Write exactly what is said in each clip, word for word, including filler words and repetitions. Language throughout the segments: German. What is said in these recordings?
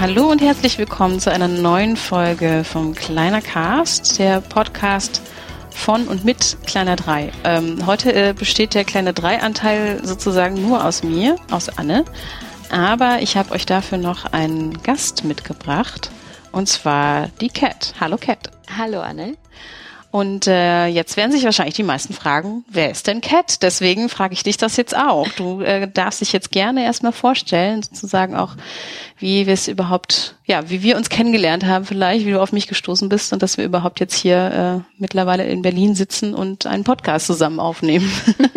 Hallo und herzlich willkommen zu einer neuen Folge vom Kleiner Cast, der Podcast von und mit Kleiner drei. Ähm, heute äh, besteht der Kleiner drei Anteil sozusagen nur aus mir, aus Anne, aber ich habe euch dafür noch einen Gast mitgebracht, und zwar die Cat. Hallo Cat. Hallo Anne. Und äh, jetzt werden sich wahrscheinlich die meisten fragen, wer ist denn Cat? Deswegen frage ich dich das jetzt auch. Du äh, darfst dich jetzt gerne erstmal vorstellen, sozusagen auch, wie wir es überhaupt, ja, wie wir uns kennengelernt haben vielleicht, wie du auf mich gestoßen bist und dass wir überhaupt jetzt hier äh, mittlerweile in Berlin sitzen und einen Podcast zusammen aufnehmen.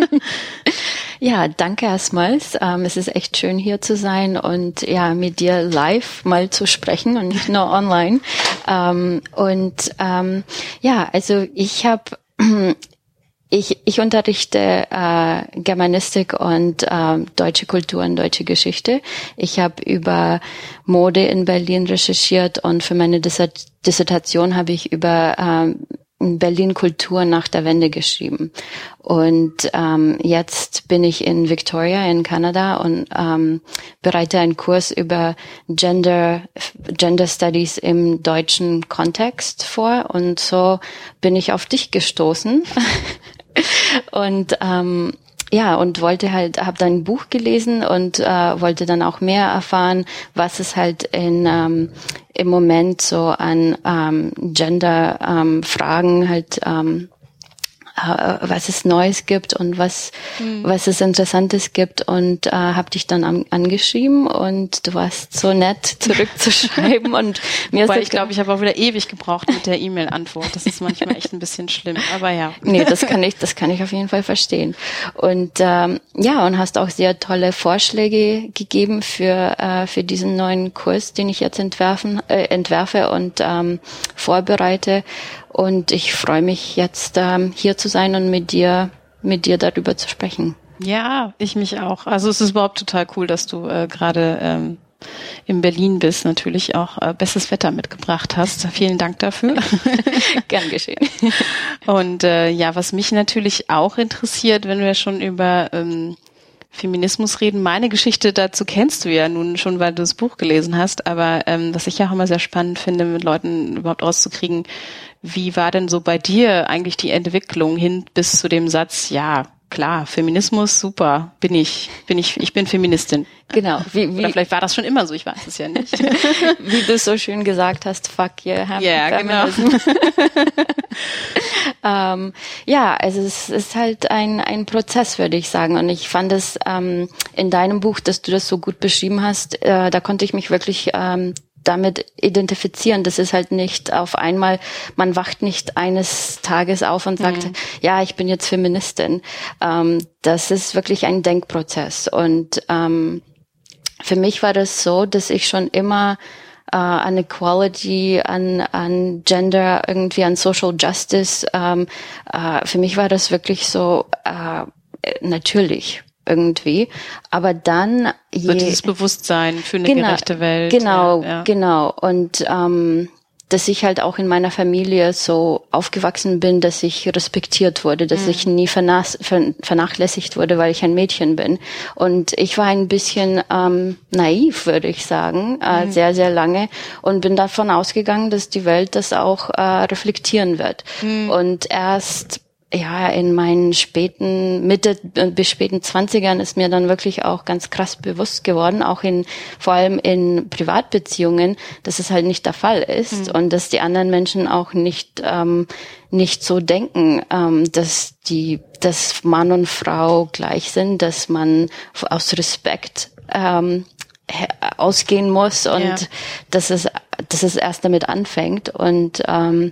Ja, danke erstmals. Ähm, es ist echt schön hier zu sein und ja, mit dir live mal zu sprechen und nicht nur online. Ähm, und ähm, ja, also ich habe ich ich unterrichte äh, Germanistik und äh, deutsche Kultur und deutsche Geschichte. Ich habe über Mode in Berlin recherchiert und für meine Dissert- Dissertation habe ich über äh, Berlin Kultur nach der Wende geschrieben. Und ähm, jetzt bin ich in Victoria in Kanada und ähm, bereite einen Kurs über Gender Gender Studies im deutschen Kontext vor. Und so bin ich auf dich gestoßen. und ähm, ja, und wollte halt, habe dann ein Buch gelesen und äh, wollte dann auch mehr erfahren, was es halt in ähm, im Moment so an ähm, Gender-Fragen ähm, halt ähm, äh, was es Neues gibt und was mhm. was es Interessantes gibt und äh, habe dich dann an, angeschrieben und du warst so nett zurückzuschreiben und mir Weil ist ich glaube, ich habe auch wieder ewig gebraucht mit der E-Mail-Antwort. Das ist manchmal echt ein bisschen schlimm, aber ja. Nee, das kann ich, das kann ich auf jeden Fall verstehen. Und ähm, ja, und hast auch sehr tolle Vorschläge gegeben für äh, für diesen neuen Kurs, den ich jetzt entwerfen äh, entwerfe und ähm, vorbereite. Und ich freue mich jetzt ähm, hier zu sein und mit dir mit dir darüber zu sprechen. Ja, ich mich auch. Also es ist überhaupt total cool, dass du äh, gerade ähm, in Berlin bist, natürlich auch äh, bestes Wetter mitgebracht hast. Vielen Dank dafür. Gern geschehen. Und äh, ja, was mich natürlich auch interessiert, wenn wir schon über ähm, Feminismus reden, meine Geschichte dazu kennst du ja nun schon, weil du das Buch gelesen hast, aber ähm, was ich ja auch immer sehr spannend finde, mit Leuten überhaupt rauszukriegen, wie war denn so bei dir eigentlich die Entwicklung hin bis zu dem Satz, ja, klar, Feminismus, super, bin ich, bin ich, ich bin Feministin. Genau. Wie, wie, Oder vielleicht war das schon immer so, ich weiß es ja nicht. Wie du so schön gesagt hast, fuck yeah, happy yeah, feminism. Genau. ähm, ja, also es ist halt ein ein Prozess, würde ich sagen. Und ich fand es ähm, in deinem Buch, dass du das so gut beschrieben hast, äh, da konnte ich mich wirklich ähm, damit identifizieren. Das ist halt nicht auf einmal, man wacht nicht eines Tages auf und sagt, mhm. ja, ich bin jetzt Feministin. Ähm, das ist wirklich ein Denkprozess. Und ähm, für mich war das so, dass ich schon immer äh, an Equality, an, an Gender, irgendwie an Social Justice, ähm, äh, für mich war das wirklich so äh, natürlich. Irgendwie, aber dann je, so dieses Bewusstsein für eine genau, gerechte Welt. Genau, ja, ja. genau. Und ähm, dass ich halt auch in meiner Familie so aufgewachsen bin, dass ich respektiert wurde, dass mhm. ich nie vernas- vernachlässigt wurde, weil ich ein Mädchen bin. Und ich war ein bisschen ähm, naiv, würde ich sagen, äh, mhm. sehr, sehr lange und bin davon ausgegangen, dass die Welt das auch äh, reflektieren wird. Mhm. Und erst ja, in meinen späten, Mitte bis späten Zwanzigern ist mir dann wirklich auch ganz krass bewusst geworden, auch in, vor allem in Privatbeziehungen, dass es halt nicht der Fall ist mhm. und dass die anderen Menschen auch nicht, ähm, nicht so denken, ähm, dass die, dass Mann und Frau gleich sind, dass man aus Respekt, ähm, ausgehen muss und ja. dass es, dass es erst damit anfängt und, ähm,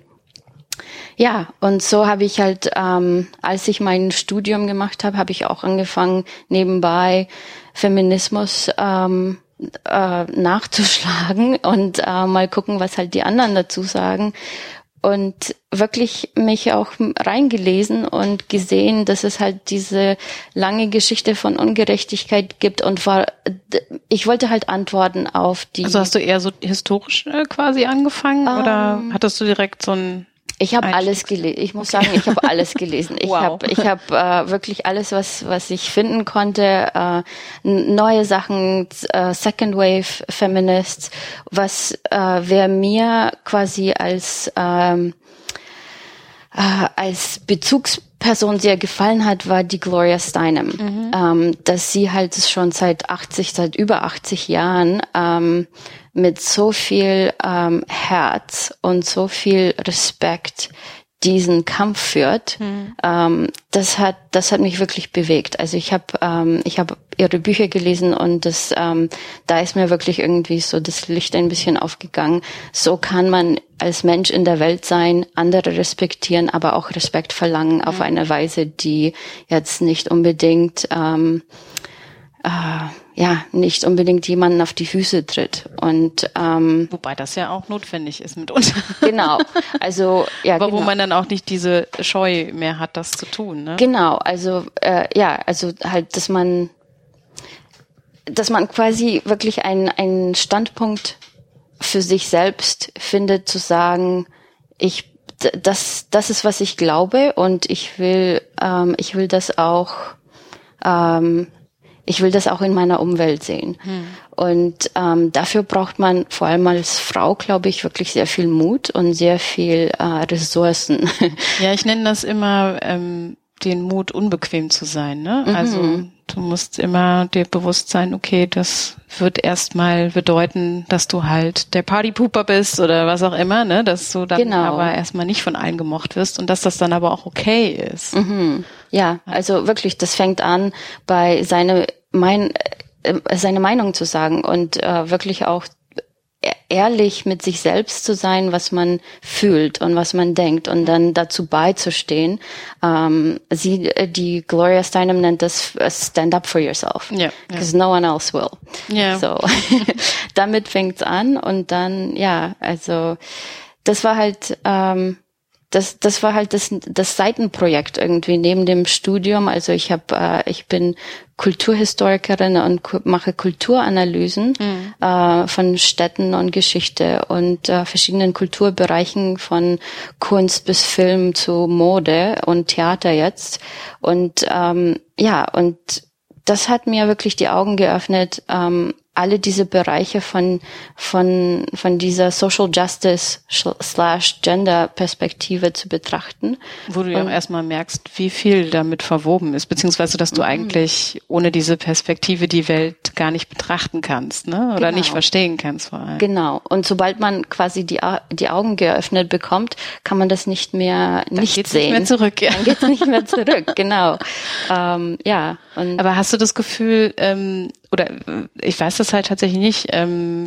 ja, und so habe ich halt, ähm, als ich mein Studium gemacht habe, habe ich auch angefangen, nebenbei Feminismus ähm, äh, nachzuschlagen und äh, mal gucken, was halt die anderen dazu sagen. Und wirklich mich auch reingelesen und gesehen, dass es halt diese lange Geschichte von Ungerechtigkeit gibt und war, ich wollte halt antworten auf die. Also hast du eher so historisch äh, quasi angefangen um, oder hattest du direkt so ein Ich habe alles gelesen. Ich muss okay. sagen, ich habe alles gelesen. Ich wow. habe ich hab, äh, wirklich alles, was was ich finden konnte. Äh, neue Sachen, äh, Second Wave Feminists, was äh, wer mir quasi als ähm, äh, als Bezugsperson sehr gefallen hat, war die Gloria Steinem. Mhm. Ähm, dass sie halt schon seit achtzig, seit über achtzig Jahren ähm, mit so viel ähm, Herz und so viel Respekt diesen Kampf führt, mhm. ähm, das hat das hat mich wirklich bewegt. Also ich habe ähm, ich habe ihre Bücher gelesen und das ähm, da ist mir wirklich irgendwie so das Licht ein bisschen aufgegangen. So kann man als Mensch in der Welt sein, andere respektieren, aber auch Respekt verlangen mhm. auf eine Weise, die jetzt nicht unbedingt ähm, äh, ja, nicht unbedingt jemanden auf die Füße tritt. Und ähm, wobei das ja auch notwendig ist mitunter. Genau. Also ja, aber genau. wo man dann auch nicht diese Scheu mehr hat, das zu tun, ne? Genau. Also äh, ja, also halt, dass man, dass man quasi wirklich einen einen Standpunkt für sich selbst findet, zu sagen, ich das das ist, was ich glaube und ich will ähm, ich will das auch ähm, Ich will das auch in meiner Umwelt sehen. Hm. Und ähm, dafür braucht man vor allem als Frau, glaube ich, wirklich sehr viel Mut und sehr viel äh, Ressourcen. Ja, ich nenne das immer ähm, den Mut, unbequem zu sein. Ne? Mhm. Also du musst immer dir bewusst sein, okay, das wird erstmal bedeuten, dass du halt der Partypooper bist oder was auch immer, ne, dass du dann genau. aber erstmal nicht von allen gemocht wirst und dass das dann aber auch okay ist. Mhm. Ja, also wirklich, das fängt an bei seine mein äh, seine Meinung zu sagen und äh, wirklich auch ehrlich mit sich selbst zu sein, was man fühlt und was man denkt und dann dazu beizustehen. Ähm, sie, die Gloria Steinem nennt das Stand up for yourself, yeah, because yeah. no one else will. Yeah. So damit fängt's an und dann ja, also das war halt ähm, Das, das war halt das, das Seitenprojekt irgendwie neben dem Studium. Also ich habe, äh, ich bin Kulturhistorikerin und ku- mache Kulturanalysen mhm. äh, von Städten und Geschichte und äh, verschiedenen Kulturbereichen von Kunst bis Film zu Mode und Theater jetzt. Und ähm, ja, und das hat mir wirklich die Augen geöffnet, ähm, alle diese Bereiche von von von dieser Social Justice slash Gender Perspektive zu betrachten. Wo du ja auch erstmal merkst, wie viel damit verwoben ist, beziehungsweise dass du mhm. eigentlich ohne diese Perspektive die Welt gar nicht betrachten kannst, ne? Oder genau. nicht verstehen kannst vor allem. Genau. Und sobald man quasi die die Augen geöffnet bekommt, kann man das nicht mehr Dann nicht geht's sehen. Nicht mehr zurück, ja. Dann geht's nicht mehr zurück, genau. Ähm, ja. Und aber hast du das Gefühl, ähm, oder ich weiß das halt tatsächlich nicht, ähm,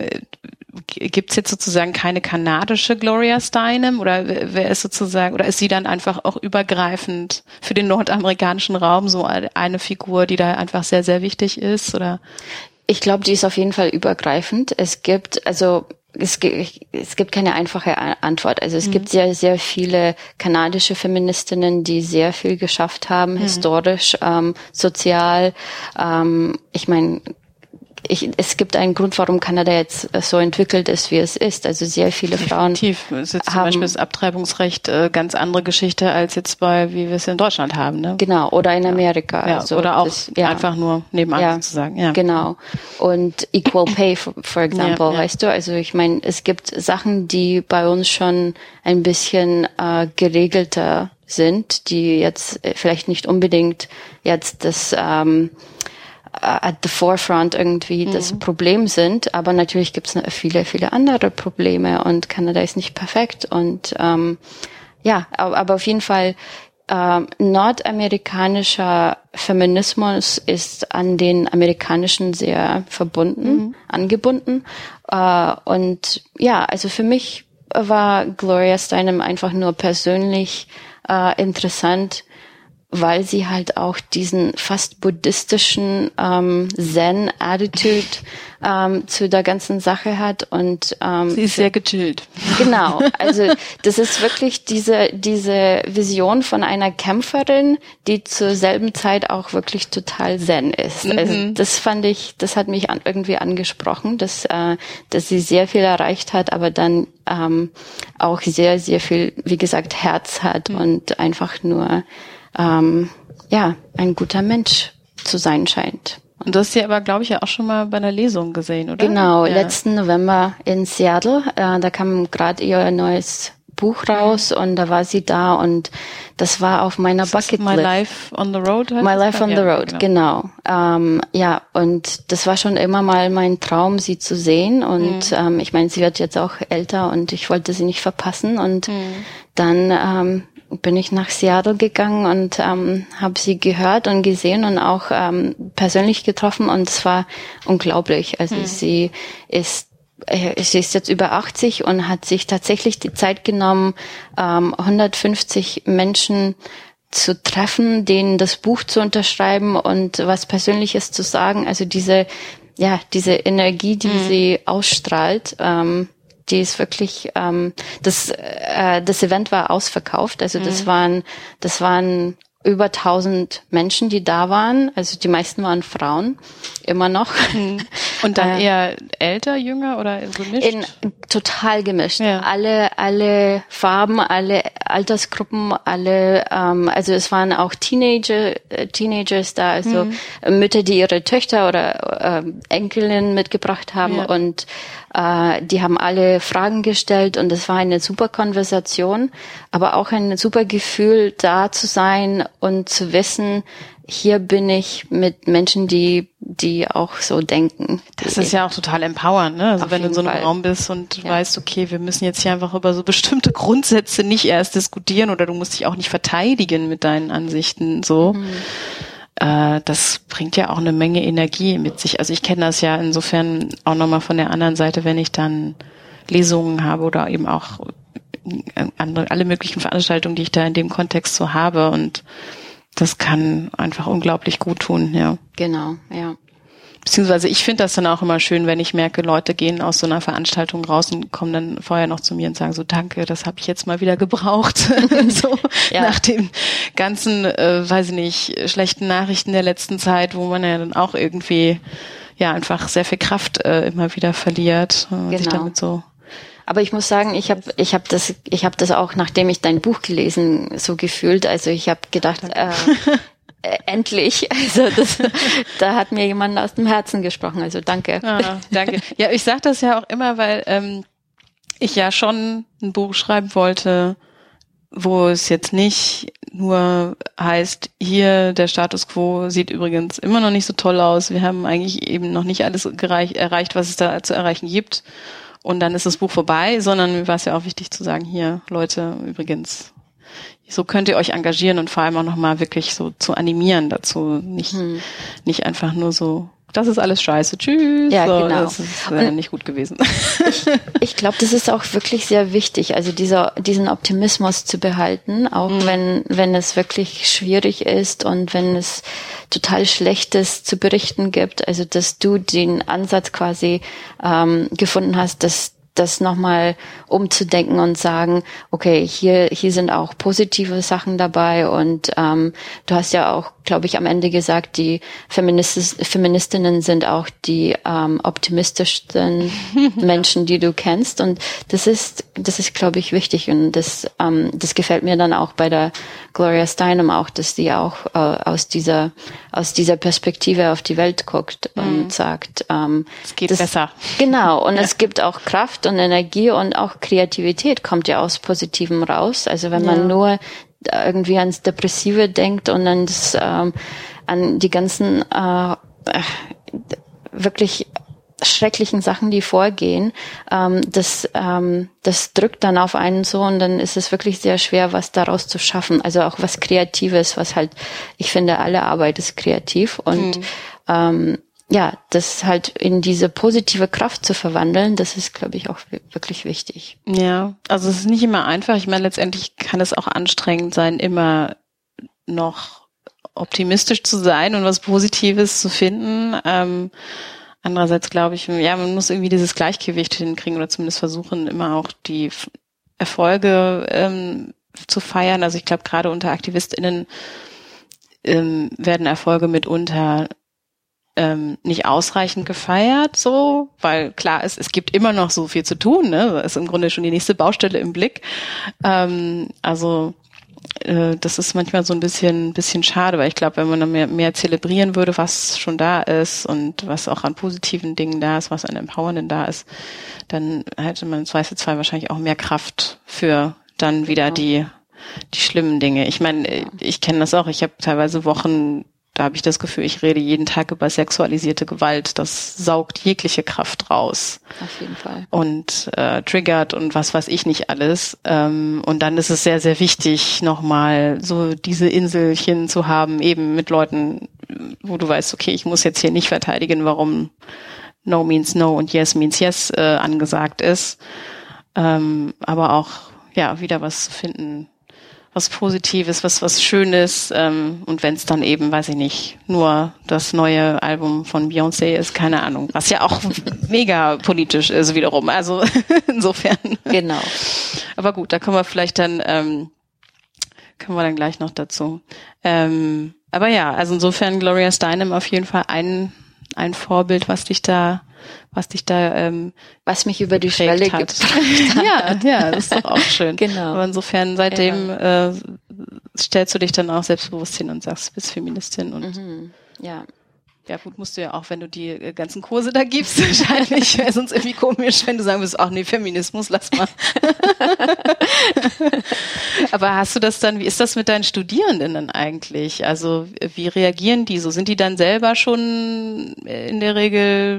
gibt es jetzt sozusagen keine kanadische Gloria Steinem oder wer ist sozusagen, oder ist sie dann einfach auch übergreifend für den nordamerikanischen Raum so eine Figur, die da einfach sehr, sehr wichtig ist, oder? Ich glaube, die ist auf jeden Fall übergreifend. Es gibt, also es gibt, es gibt keine einfache Antwort. Also es mhm. gibt sehr, sehr viele kanadische Feministinnen, die sehr viel geschafft haben, mhm. historisch, ähm, sozial. Ähm, ich meine, ich, es gibt einen Grund, warum Kanada jetzt so entwickelt ist, wie es ist. Also sehr viele Frauen Definitiv. Es ist jetzt zum Beispiel das Abtreibungsrecht äh, ganz andere Geschichte als jetzt bei, wie wir es in Deutschland haben. Ne? Genau, oder in Amerika. Ja, also oder auch das, ja. einfach nur nebenan ja, sozusagen. Ja, genau. Und Equal Pay, for, for example, ja, ja. weißt du? Also ich meine, es gibt Sachen, die bei uns schon ein bisschen äh, geregelter sind, die jetzt vielleicht nicht unbedingt jetzt das ähm, at the forefront irgendwie mhm. das Problem sind, aber natürlich gibt es viele, viele andere Probleme und Kanada ist nicht perfekt und ähm, ja, aber, aber auf jeden Fall ähm, nordamerikanischer Feminismus ist an den amerikanischen sehr verbunden, mhm. angebunden äh, und ja, also für mich war Gloria Steinem einfach nur persönlich äh, interessant, weil sie halt auch diesen fast buddhistischen ähm, Zen-Attitude ähm, zu der ganzen Sache hat und ähm, sie ist sehr gechillt. Genau, also das ist wirklich diese diese Vision von einer Kämpferin, die zur selben Zeit auch wirklich total zen ist. Mhm. Also das fand ich, das hat mich an, irgendwie angesprochen, dass äh, dass sie sehr viel erreicht hat, aber dann ähm, auch sehr sehr viel, wie gesagt, Herz hat mhm. und einfach nur ähm, ja ein guter Mensch zu sein scheint. Und du hast sie aber, glaube ich, ja auch schon mal bei einer Lesung gesehen, oder? Genau, ja. letzten November in Seattle. Äh, da kam gerade ihr neues Buch raus mhm. und da war sie da und das war auf meiner Bucketlist. My Life on the Road? My Life on ja, the Road, genau. genau. Ähm, ja, und das war schon immer mal mein Traum, sie zu sehen und mhm. ähm, ich meine, sie wird jetzt auch älter und ich wollte sie nicht verpassen und mhm. dann ähm, bin ich nach Seattle gegangen und ähm, habe sie gehört und gesehen und auch ähm, persönlich getroffen und es war unglaublich. Also mhm. sie ist äh, sie ist jetzt über achtzig und hat sich tatsächlich die Zeit genommen, ähm, hundertfünfzig Menschen zu treffen, denen das Buch zu unterschreiben und was Persönliches zu sagen. Also diese ja diese Energie, die mhm. sie ausstrahlt. Ähm, Die ist wirklich, ähm, das, äh, das Event war ausverkauft. Also das mhm. waren, das waren über tausend Menschen, die da waren. Also die meisten waren Frauen, immer noch. Mhm. Und dann äh, eher älter, jünger oder gemischt? In, total gemischt. Ja. Alle, alle Farben, alle Altersgruppen, alle, ähm, also es waren auch Teenager, äh, Teenagers da, also mhm. Mütter, die ihre Töchter oder äh, Enkelinnen mitgebracht haben ja. und äh, die haben alle Fragen gestellt und es war eine super Konversation, aber auch ein super Gefühl, da zu sein und zu wissen, hier bin ich mit Menschen, die die auch so denken. Das ist ja auch total empowernd, ne? Also wenn du in so einem Fall. Raum bist und ja. weißt, okay, wir müssen jetzt hier einfach über so bestimmte Grundsätze nicht erst diskutieren oder du musst dich auch nicht verteidigen mit deinen Ansichten, so. Mhm. Äh, das bringt ja auch eine Menge Energie mit sich. Also ich kenne das ja insofern auch nochmal von der anderen Seite, wenn ich dann Lesungen habe oder eben auch andere, alle möglichen Veranstaltungen, die ich da in dem Kontext so habe und das kann einfach unglaublich gut tun, ja. Genau, ja. Beziehungsweise ich finde das dann auch immer schön, wenn ich merke, Leute gehen aus so einer Veranstaltung raus und kommen dann vorher noch zu mir und sagen so, danke, das habe ich jetzt mal wieder gebraucht. so ja. Nach den ganzen, äh, weiß ich nicht, schlechten Nachrichten der letzten Zeit, wo man ja dann auch irgendwie ja einfach sehr viel Kraft äh, immer wieder verliert und genau. sich damit so. Aber ich muss sagen, ich habe ich habe das ich habe das auch, nachdem ich dein Buch gelesen, so gefühlt. Also ich habe gedacht, äh, äh, endlich. Also das, da hat mir jemand aus dem Herzen gesprochen. Also danke. Ah, danke. Ja, ich sage das ja auch immer, weil ähm, ich ja schon ein Buch schreiben wollte, wo es jetzt nicht nur heißt, hier der Status quo sieht übrigens immer noch nicht so toll aus. Wir haben eigentlich eben noch nicht alles gereich, erreicht, was es da zu erreichen gibt. Und dann ist das Buch vorbei, sondern mir war es ja auch wichtig zu sagen, hier, Leute, übrigens, so könnt ihr euch engagieren und vor allem auch nochmal wirklich so zu animieren dazu. Nicht, hm. nicht einfach nur so, das ist alles scheiße, tschüss. Ja, so, genau. Das ist äh, nicht gut gewesen. Ich, ich glaube, das ist auch wirklich sehr wichtig, also dieser, diesen Optimismus zu behalten, auch mhm. wenn, wenn es wirklich schwierig ist und wenn es total Schlechtes zu berichten gibt. Also, dass du den Ansatz quasi ähm, gefunden hast, dass das nochmal umzudenken und sagen, okay, hier hier sind auch positive Sachen dabei und ähm, du hast ja auch, glaube ich, am Ende gesagt, die Feministis, Feministinnen sind auch die ähm, optimistischsten Menschen, die du kennst und das ist, das ist, glaube ich, wichtig und das ähm, das gefällt mir dann auch bei der Gloria Steinem auch, dass die auch äh, aus dieser aus dieser Perspektive auf die Welt guckt mhm. und sagt, ähm, es geht das, besser. Genau, und ja. es gibt auch Kraft und Energie und auch Kreativität kommt ja aus Positivem raus. Also wenn man ja. nur irgendwie ans Depressive denkt und an, das, ähm, an die ganzen äh, wirklich schrecklichen Sachen, die vorgehen, ähm, das, ähm, das drückt dann auf einen so und dann ist es wirklich sehr schwer, was daraus zu schaffen. Also auch was Kreatives, was halt, ich finde, alle Arbeit ist kreativ und mhm. ähm, ja, das halt in diese positive Kraft zu verwandeln, das ist, glaube ich, auch wirklich wichtig. Ja, also es ist nicht immer einfach. Ich meine, letztendlich kann es auch anstrengend sein, immer noch optimistisch zu sein und was Positives zu finden. Ähm, andererseits glaube ich, ja, man muss irgendwie dieses Gleichgewicht hinkriegen oder zumindest versuchen, immer auch die Erfolge ähm, zu feiern. Also ich glaube, gerade unter AktivistInnen ähm, werden Erfolge mitunter ähm, nicht ausreichend gefeiert, so, weil klar ist, es gibt immer noch so viel zu tun, ne? Das ist im Grunde schon die nächste Baustelle im Blick. Ähm, also äh, das ist manchmal so ein bisschen, bisschen schade, weil ich glaube, wenn man dann mehr, mehr zelebrieren würde, was schon da ist und was auch an positiven Dingen da ist, was an Empowernden da ist, dann hätte man im Zweifelsfall wahrscheinlich auch mehr Kraft für dann wieder die die schlimmen Dinge. Ich meine, ich kenne das auch. Ich habe teilweise Wochen, da habe ich das Gefühl, ich rede jeden Tag über sexualisierte Gewalt. Das saugt jegliche Kraft raus. Auf jeden Fall. Und äh, triggert und was weiß ich nicht alles. Ähm, und dann ist es sehr, sehr wichtig, nochmal so diese Inselchen zu haben, eben mit Leuten, wo du weißt, okay, ich muss jetzt hier nicht verteidigen, warum No means no und Yes means yes äh, angesagt ist. Ähm, aber auch, ja, wieder was zu finden, was Positives, was was Schönes, ähm, und wenn es dann eben, weiß ich nicht, nur das neue Album von Beyoncé ist, keine Ahnung, was ja auch mega politisch ist wiederum, also insofern. Genau. Aber gut, da kommen wir vielleicht dann, ähm, kommen wir dann gleich noch dazu. Ähm, aber ja, also insofern Gloria Steinem auf jeden Fall ein ein Vorbild, was dich da was dich da ähm, was mich über die Schwelle hat. gebracht hat. Ja, ja, das ist doch auch schön. Genau. Aber insofern seitdem ja. äh, stellst du dich dann auch selbstbewusst hin und sagst, du bist Feministin und mhm. ja. Ja, gut, musst du ja auch, wenn du die äh, ganzen Kurse da gibst, wahrscheinlich wäre sonst irgendwie komisch, wenn du sagen würdest, ach nee, Feminismus, lass mal. Aber hast du das dann, wie ist das mit deinen Studierenden dann eigentlich? Also wie reagieren die so? Sind die dann selber schon in der Regel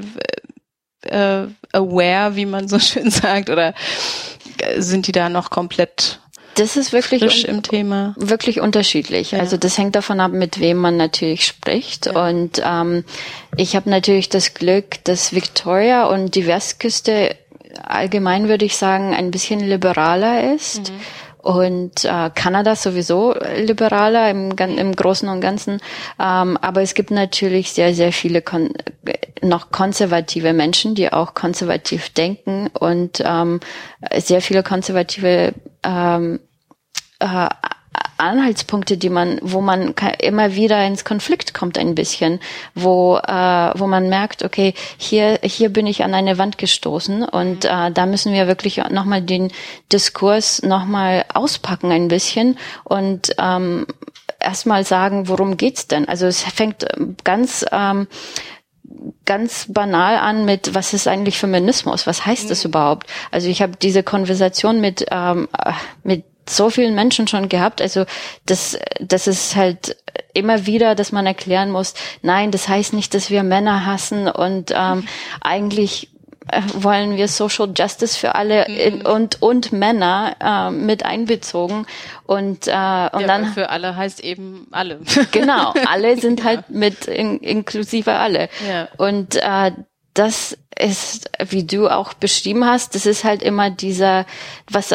äh, aware, wie man so schön sagt, oder sind die da noch komplett Das ist wirklich frisch im Thema? Wirklich unterschiedlich. Ja. Also das hängt davon ab, mit wem man natürlich spricht. Ja. Und ähm, ich habe natürlich das Glück, dass Victoria und die Westküste allgemein, würde ich sagen, ein bisschen liberaler ist. Mhm. Und äh, Kanada sowieso liberaler im, im Großen und Ganzen. Ähm, aber es gibt natürlich sehr, sehr viele kon- noch konservative Menschen, die auch konservativ denken und ähm, sehr viele konservative ähm, äh, Anhaltspunkte, die man, wo man immer wieder ins Konflikt kommt ein bisschen, wo äh, wo man merkt, okay, hier hier bin ich an eine Wand gestoßen und äh, da müssen wir wirklich nochmal den Diskurs nochmal auspacken ein bisschen und ähm, erstmal sagen, worum geht's denn? Also es fängt ganz ähm, ganz banal an mit, was ist eigentlich Feminismus? Was heißt mhm. das überhaupt? Also ich habe diese Konversation mit ähm, mit so vielen Menschen schon gehabt, also das das ist halt immer wieder, dass man erklären muss, nein, das heißt nicht, dass wir Männer hassen und ähm, eigentlich äh, wollen wir Social Justice für alle mhm. und und Männer äh, mit einbezogen und äh, und ja, dann für alle heißt eben alle. Genau, alle sind halt ja. mit in, inklusive alle ja. und äh, das ist, wie du auch beschrieben hast, das ist halt immer dieser, was,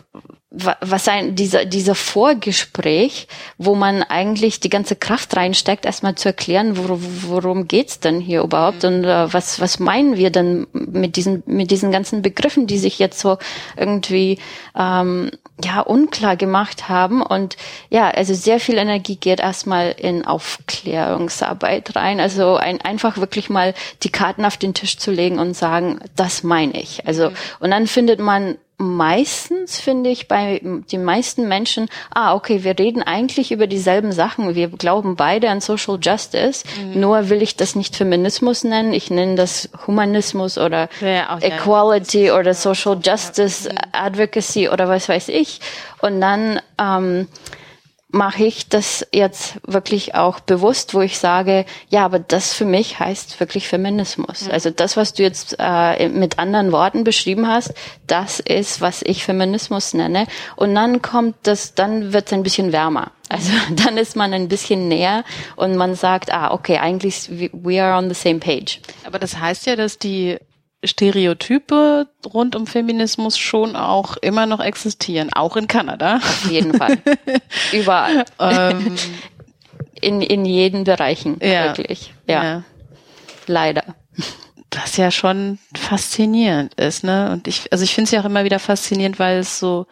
was ein, dieser, dieser Vorgespräch, wo man eigentlich die ganze Kraft reinsteckt, erstmal zu erklären, wor, worum geht's denn hier überhaupt mhm. und uh, was, was meinen wir denn mit diesen, mit diesen ganzen Begriffen, die sich jetzt so irgendwie, ähm, ja, unklar gemacht haben und ja, also sehr viel Energie geht erstmal in Aufklärungsarbeit rein, also ein, einfach wirklich mal die Karten auf den Tisch zu legen und sagen, das meine ich. Also, mhm. und dann findet man meistens, finde ich, bei den meisten Menschen, ah, okay, wir reden eigentlich über dieselben Sachen. Wir glauben beide an Social Justice. Mhm. Nur will ich das nicht Feminismus nennen. Ich nenne das Humanismus oder ja, auch, Equality ja. oder Social Justice mhm. Advocacy oder was weiß ich. Und dann ähm, mache ich das jetzt wirklich auch bewusst, wo ich sage, ja, aber das für mich heißt wirklich Feminismus. Mhm. Also das, was du jetzt äh, mit anderen Worten beschrieben hast, das ist, was ich Feminismus nenne. Und dann kommt das, dann wird es ein bisschen wärmer. Also dann ist man ein bisschen näher und man sagt, ah, okay, eigentlich we are on the same page. Aber das heißt ja, dass die Stereotype rund um Feminismus schon auch immer noch existieren, auch in Kanada. Auf jeden Fall. Überall. ähm, in, in jeden Bereichen, ja. wirklich. Ja. ja. Leider. Was ja schon faszinierend ist, ne? Und ich, also ich finde es ja auch immer wieder faszinierend, weil es so,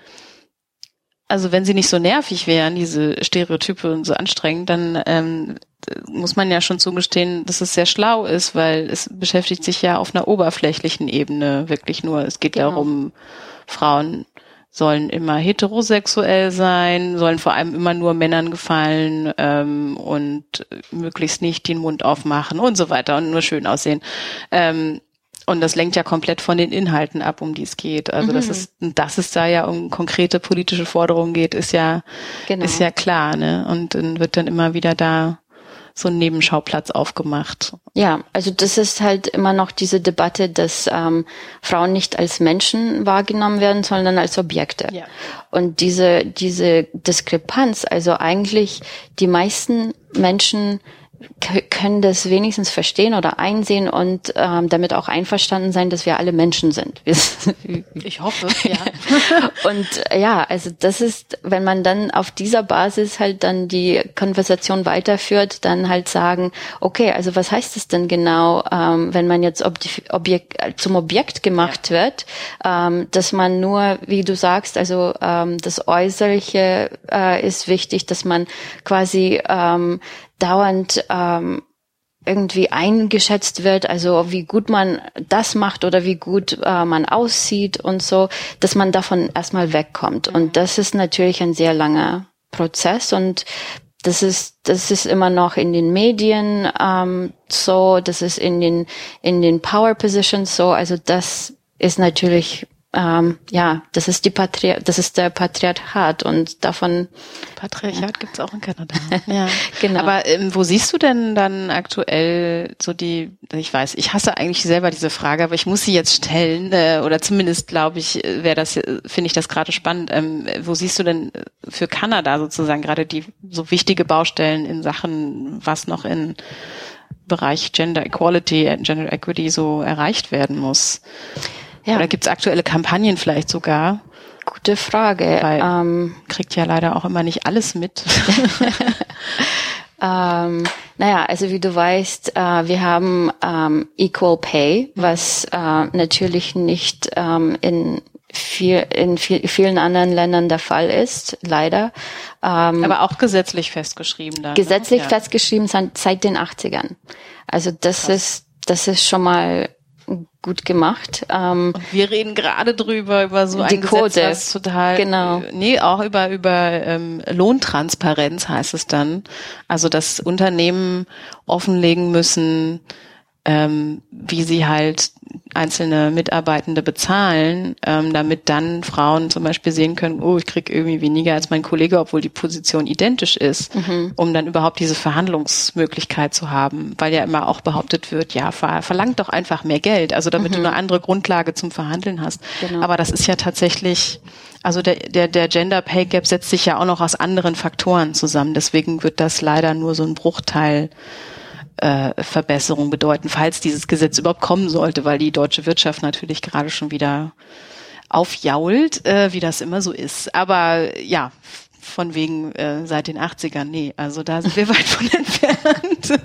also wenn sie nicht so nervig wären, diese Stereotype und so anstrengend, dann ähm, muss man ja schon zugestehen, dass es sehr schlau ist, weil es beschäftigt sich ja auf einer oberflächlichen Ebene wirklich nur. Es geht genau. darum, Frauen sollen immer heterosexuell sein, sollen vor allem immer nur Männern gefallen ähm, und möglichst nicht den Mund aufmachen und so weiter und nur schön aussehen. Ähm, und das lenkt ja komplett von den Inhalten ab, um die es geht. Also mhm. das ist, dass es da ja um konkrete politische Forderungen geht, ist ja genau. ist ja klar, ne? Und dann wird dann immer wieder da so ein Nebenschauplatz aufgemacht. Ja, also das ist halt immer noch diese Debatte, dass ähm, Frauen nicht als Menschen wahrgenommen werden, sondern als Objekte. Ja. Und diese diese Diskrepanz, also eigentlich die meisten Menschen k- können das wenigstens verstehen oder einsehen und ähm, damit auch einverstanden sein, dass wir alle Menschen sind. Ich hoffe, ja. Und äh, ja, also das ist, wenn man dann auf dieser Basis halt dann die Konversation weiterführt, dann halt sagen, okay, also was heißt es denn genau, ähm, wenn man jetzt Ob- Objekt, zum Objekt gemacht ja. wird, ähm, dass man nur, wie du sagst, also ähm, das Äußerliche äh, ist wichtig, dass man quasi ähm, dauernd ähm, irgendwie eingeschätzt wird, also wie gut man das macht oder wie gut äh, man aussieht und so, dass man davon erstmal wegkommt. Mhm. Und das ist natürlich ein sehr langer Prozess und das ist das ist immer noch in den Medien ähm, so, das ist in den in den Power Positions so, also das ist natürlich Ähm, ja, das ist die Patri- das ist der Patriarchat und davon Patriarchat ja. gibt's auch in Kanada. Ja, genau. Aber ähm, wo siehst du denn dann aktuell so die? Ich weiß, ich hasse eigentlich selber diese Frage, aber ich muss sie jetzt stellen äh, oder zumindest glaube ich, wäre das, finde ich das gerade spannend. Ähm, wo siehst du denn für Kanada sozusagen gerade die so wichtige Baustellen in Sachen, was noch in Bereich Gender Equality, Gender Equity so erreicht werden muss? Ja. Oder gibt es aktuelle Kampagnen vielleicht sogar? Gute Frage. Weil ähm, kriegt ja leider auch immer nicht alles mit. ähm, naja, also wie du weißt, äh, wir haben ähm, Equal Pay, was äh, natürlich nicht ähm, in viel, in viel, vielen anderen Ländern der Fall ist, leider. Ähm, Aber auch gesetzlich festgeschrieben da. Gesetzlich ne? ja. festgeschrieben seit den achtzigern. Also das Krass. ist das ist schon mal gut gemacht. Ähm, und wir reden gerade drüber, über so die ein Quote. Gesetz, das total, genau. nee, auch über, über ähm, Lohntransparenz heißt es dann. Also, dass Unternehmen offenlegen müssen, ähm, wie sie halt einzelne Mitarbeitende bezahlen, ähm, damit dann Frauen zum Beispiel sehen können, oh, ich krieg irgendwie weniger als mein Kollege, obwohl die Position identisch ist, mhm. um dann überhaupt diese Verhandlungsmöglichkeit zu haben, weil ja immer auch behauptet wird, ja, ver- verlangt doch einfach mehr Geld, also damit mhm. du eine andere Grundlage zum Verhandeln hast. Genau. Aber das ist ja tatsächlich, also der, der, der Gender Pay Gap setzt sich ja auch noch aus anderen Faktoren zusammen, deswegen wird das leider nur so ein Bruchteil Äh, Verbesserung bedeuten, falls dieses Gesetz überhaupt kommen sollte, weil die deutsche Wirtschaft natürlich gerade schon wieder aufjault, äh, wie das immer so ist. Aber ja, von wegen äh, seit den achtzigern, nee, also da sind wir weit von entfernt.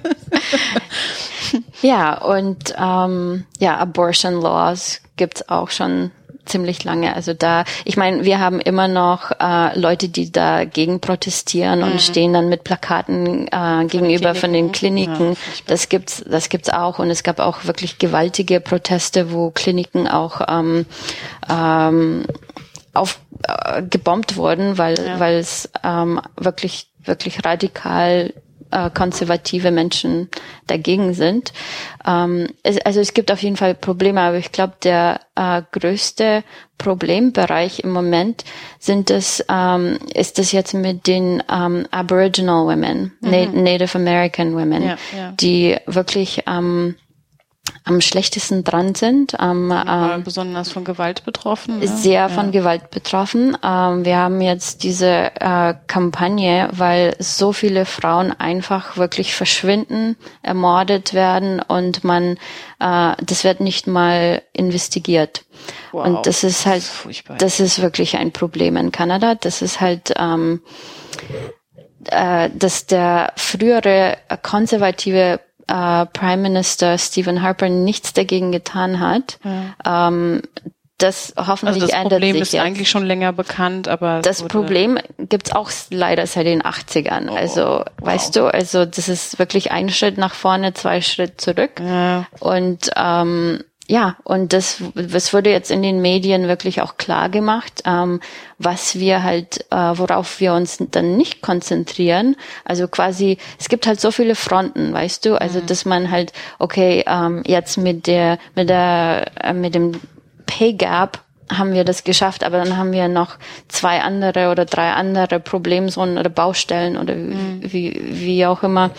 Ja, und ähm, ja, Abortion Laws gibt's auch schon ziemlich lange. Also da, ich meine, wir haben immer noch äh, Leute, die dagegen protestieren und mhm. stehen dann mit Plakaten äh, gegenüber von den Kliniken. Ja, das gibt's, das gibt's auch. Und es gab auch wirklich gewaltige Proteste, wo Kliniken auch ähm, ähm, auf äh, gebombt wurden, weil ja. weil es ähm, wirklich wirklich radikal äh, konservative Menschen dagegen sind. Ähm, es, also es gibt auf jeden Fall Probleme, aber ich glaube, der äh, größte Problembereich im Moment sind es, ähm, ist es jetzt mit den ähm, Aboriginal Women, mhm. Na- Native American Women, ja, ja. die wirklich ähm, am schlechtesten dran sind. Ähm, ähm, besonders von Gewalt betroffen. Ne? Sehr ja. von Gewalt betroffen. Ähm, wir haben jetzt diese äh, Kampagne, weil so viele Frauen einfach wirklich verschwinden, ermordet werden und man, äh, das wird nicht mal investigiert. Wow. Und das ist halt, das, ist das ist wirklich ein Problem in Kanada. Das ist halt, ähm, äh, dass der frühere konservative äh, Prime Minister Stephen Harper nichts dagegen getan hat. Ja. Ähm, das hoffentlich also das ändert Problem sich ist jetzt. eigentlich schon länger bekannt, aber das Problem gibt's auch leider seit den achtzigern. Oh, also wow. weißt du, also das ist wirklich ein Schritt nach vorne, zwei Schritt zurück. Ja. Und ähm, ja, und das, das wurde jetzt in den Medien wirklich auch klar gemacht, ähm, was wir halt, äh, worauf wir uns dann nicht konzentrieren. Also quasi, es gibt halt so viele Fronten, weißt du, also mhm. dass man halt, okay, ähm, jetzt mit der, mit der, äh, mit dem Pay Gap haben wir das geschafft, aber dann haben wir noch zwei andere oder drei andere Problemzonen oder Baustellen oder mhm. wie, wie auch immer.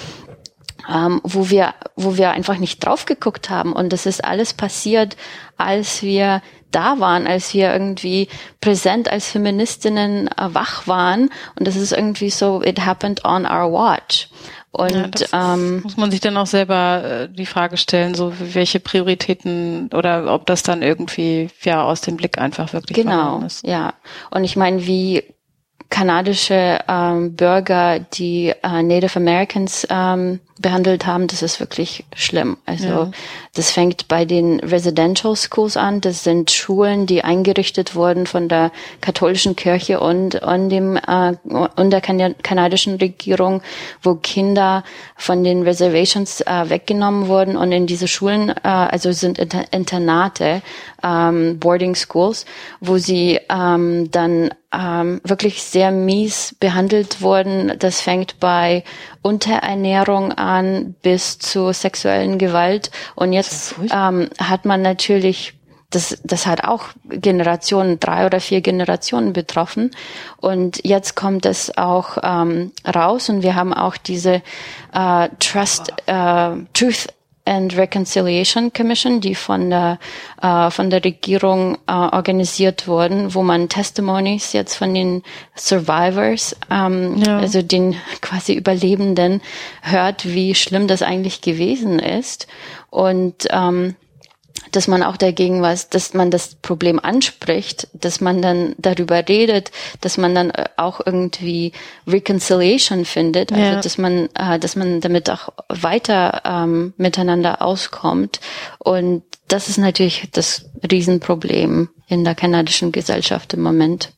Ähm, wo wir, wo wir einfach nicht drauf geguckt haben. Und das ist alles passiert, als wir da waren, als wir irgendwie präsent als Feministinnen äh, wach waren. Und das ist irgendwie so, it happened on our watch. Und ja, das ähm, muss man sich dann auch selber äh, die Frage stellen, so welche Prioritäten oder ob das dann irgendwie ja aus dem Blick einfach wirklich genau, ist. Ja. Und ich meine, wie kanadische ähm, Bürger, die äh, Native Americans ähm, behandelt haben, das ist wirklich schlimm. Also ja. Das fängt bei den Residential Schools an. Das sind Schulen, die eingerichtet wurden von der katholischen Kirche und, und dem äh, und der kan- kanadischen Regierung, wo Kinder von den Reservations äh, weggenommen wurden und in diese Schulen, äh, also sind Inter- Internate, ähm, Boarding Schools, wo sie ähm, dann ähm, wirklich sehr mies behandelt wurden. Das fängt bei Unterernährung an bis zu sexuellen Gewalt. Und jetzt ähm, hat man natürlich, das, das hat auch Generationen, drei oder vier Generationen betroffen. Und jetzt kommt es auch ähm, raus und wir haben auch diese äh, Trust, äh, Truth and Reconciliation Commission, die von der äh, von der Regierung äh, organisiert wurden, wo man Testimonies jetzt von den Survivors, ähm, ja. also den quasi Überlebenden, hört, wie schlimm das eigentlich gewesen ist und ähm, dass man auch dagegen was, dass man das Problem anspricht, dass man dann darüber redet, dass man dann auch irgendwie Reconciliation findet, also ja. dass man, äh, dass man damit auch weiter ähm, miteinander auskommt. Und das ist natürlich das Riesenproblem in der kanadischen Gesellschaft im Moment.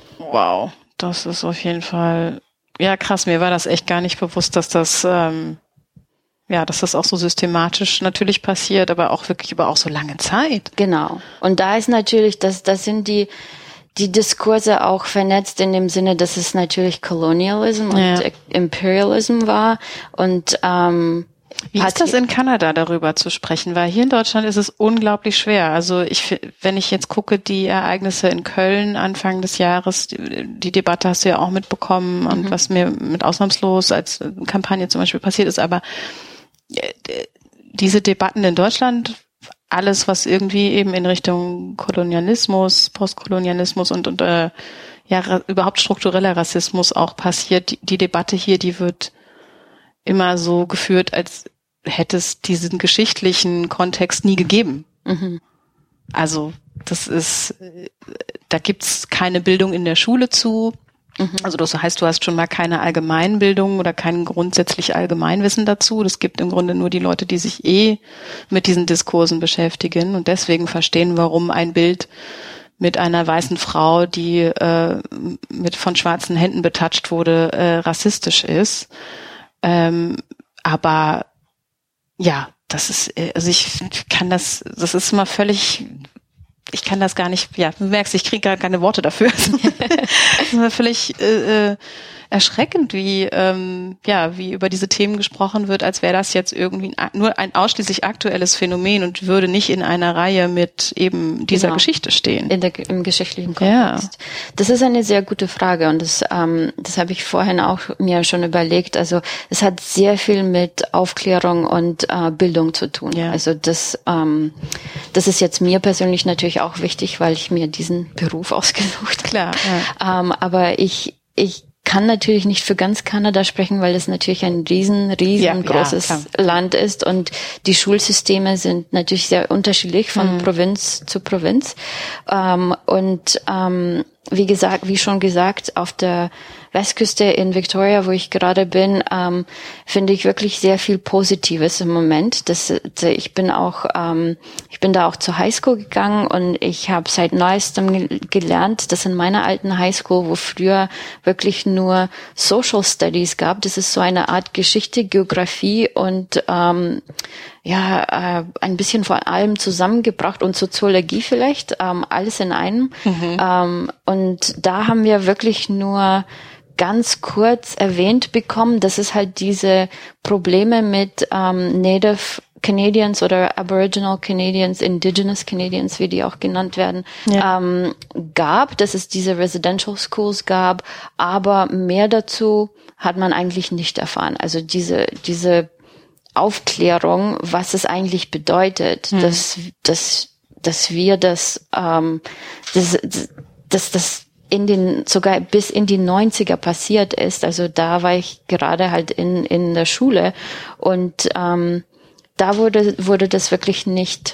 Wow, das ist auf jeden Fall, ja krass, mir war das echt gar nicht bewusst, dass das ähm ja, dass das auch so systematisch natürlich passiert, aber auch wirklich über auch so lange Zeit. Genau. Und da ist natürlich, das, das sind die, die Diskurse auch vernetzt in dem Sinne, dass es natürlich Colonialism ja. und Imperialism war. Und, ähm, wie ist das in Kanada darüber zu sprechen? Weil hier in Deutschland ist es unglaublich schwer. Also ich, wenn ich jetzt gucke, die Ereignisse in Köln Anfang des Jahres, die, die Debatte hast du ja auch mitbekommen und mhm. was mir mit Ausnahmslos als Kampagne zum Beispiel passiert ist, aber diese Debatten in Deutschland, alles, was irgendwie eben in Richtung Kolonialismus, Postkolonialismus und, und äh, ja ra- überhaupt struktureller Rassismus auch passiert, die, die Debatte hier, die wird immer so geführt, als hätte es diesen geschichtlichen Kontext nie gegeben. Mhm. Also das ist, da gibt's keine Bildung in der Schule zu. Also das heißt, du hast schon mal keine Allgemeinbildung oder kein grundsätzlich Allgemeinwissen dazu. Das gibt im Grunde nur die Leute, die sich eh mit diesen Diskursen beschäftigen und deswegen verstehen, warum ein Bild mit einer weißen Frau, die äh, mit von schwarzen Händen betatscht wurde, äh, rassistisch ist. Ähm, aber ja, das ist, also ich kann das, das ist immer völlig... Ich kann das gar nicht, ja, du merkst, ich kriege gar keine Worte dafür. Das ist völlig äh, erschreckend, wie ähm, ja, wie über diese Themen gesprochen wird, als wäre das jetzt irgendwie ein, nur ein ausschließlich aktuelles Phänomen und würde nicht in einer Reihe mit eben dieser genau. Geschichte stehen. In der, im geschichtlichen Kontext. Ja. Das ist eine sehr gute Frage und das, ähm, das habe ich vorhin auch mir schon überlegt. Also es hat sehr viel mit Aufklärung und äh, Bildung zu tun. Ja. Also das, ähm, das ist jetzt mir persönlich natürlich auch wichtig, weil ich mir diesen Beruf ausgesucht. Klar. Ja. Ähm, aber ich, ich kann natürlich nicht für ganz Kanada sprechen, weil es natürlich ein riesen, riesengroßes ja, ja, Land ist und die Schulsysteme sind natürlich sehr unterschiedlich von mhm. Provinz zu Provinz. Ähm, und ähm, wie gesagt, wie schon gesagt, auf der Westküste in Victoria, wo ich gerade bin, ähm, finde ich wirklich sehr viel Positives im Moment. Das, ich bin auch, ähm, ich bin da auch zur Highschool gegangen und ich habe seit neuestem gelernt, dass in meiner alten Highschool, wo früher wirklich nur Social Studies gab, das ist so eine Art Geschichte, Geografie und ähm, ja, äh, ein bisschen von allem zusammengebracht und Soziologie vielleicht, ähm, alles in einem. Mhm. Ähm, und da haben wir wirklich nur ganz kurz erwähnt bekommen, dass es halt diese Probleme mit ähm, Native Canadians oder Aboriginal Canadians, Indigenous Canadians, wie die auch genannt werden, ja. ähm, gab, dass es diese Residential Schools gab, aber mehr dazu hat man eigentlich nicht erfahren. Also diese diese Aufklärung, was es eigentlich bedeutet, hm. dass dass dass wir das ähm, das dass das in den sogar bis in die neunziger passiert ist. Also da war ich gerade halt in in der Schule und ähm, da wurde wurde das wirklich nicht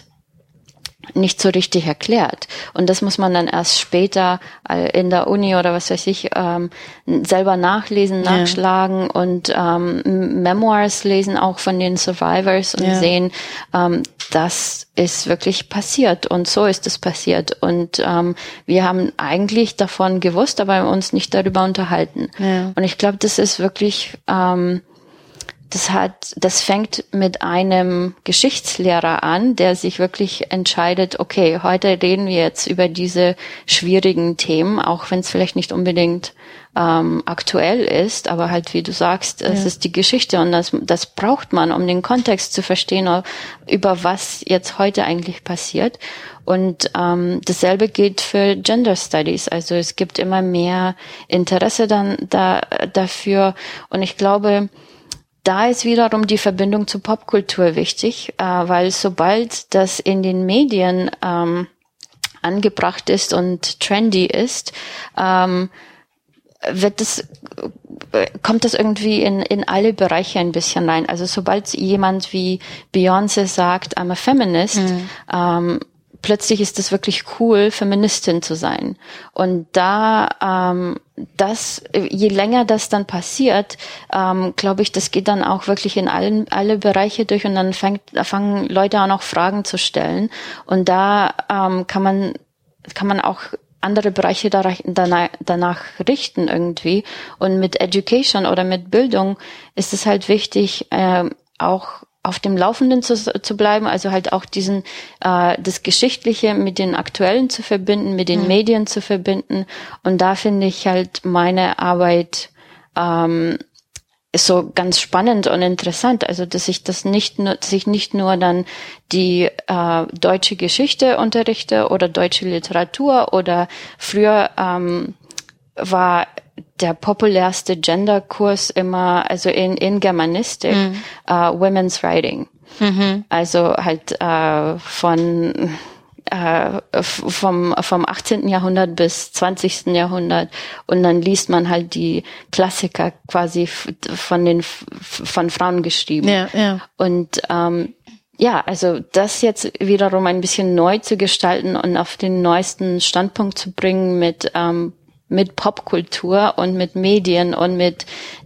nicht so richtig erklärt. Und das muss man dann erst später in der Uni oder was weiß ich ähm, selber nachlesen, ja. nachschlagen und ähm, Memoirs lesen, auch von den Survivors und ja. sehen, ähm, das ist wirklich passiert und so ist es passiert. Und ähm, wir haben eigentlich davon gewusst, aber uns nicht darüber unterhalten. Ja. Und ich glaube, das ist wirklich ähm, Das hat, das fängt mit einem Geschichtslehrer an, der sich wirklich entscheidet, okay, heute reden wir jetzt über diese schwierigen Themen, auch wenn es vielleicht nicht unbedingt ähm, aktuell ist, aber halt, wie du sagst, es ja. ist die Geschichte und das, das braucht man, um den Kontext zu verstehen, über was jetzt heute eigentlich passiert. Und ähm, dasselbe gilt für Gender Studies. Also es gibt immer mehr Interesse dann da dafür und ich glaube, da ist wiederum die Verbindung zur Popkultur wichtig, äh, weil sobald das in den Medien ähm, angebracht ist und trendy ist, ähm, wird das, kommt das irgendwie in, in alle Bereiche ein bisschen rein. Also sobald jemand wie Beyoncé sagt, I'm a feminist, mhm. ähm, plötzlich ist es wirklich cool, Feministin zu sein. Und da, ähm, das, je länger das dann passiert, ähm, glaube ich, das geht dann auch wirklich in allen, alle Bereiche durch und dann fängt, fangen Leute auch noch Fragen zu stellen. Und da, ähm, kann man, kann man auch andere Bereiche danach, danach richten irgendwie. Und mit Education oder mit Bildung ist es halt wichtig, ähm, auch auf dem Laufenden zu, zu bleiben, also halt auch diesen äh, das Geschichtliche mit den Aktuellen zu verbinden, mit den mhm. Medien zu verbinden. Und da finde ich halt meine Arbeit ähm, ist so ganz spannend und interessant. Also dass ich das nicht nur, dass ich nicht nur dann die äh, deutsche Geschichte unterrichte oder deutsche Literatur oder früher ähm, war der populärste Genderkurs immer, also in, in Germanistik, mhm. uh, Women's Writing. Mhm. Also halt uh, von uh, vom vom achtzehnten Jahrhundert bis zwanzigsten Jahrhundert und dann liest man halt die Klassiker quasi von den von Frauen geschrieben. Ja, ja. Und ähm, ja, also das jetzt wiederum ein bisschen neu zu gestalten und auf den neuesten Standpunkt zu bringen mit ähm, mit Popkultur und mit Medien und mit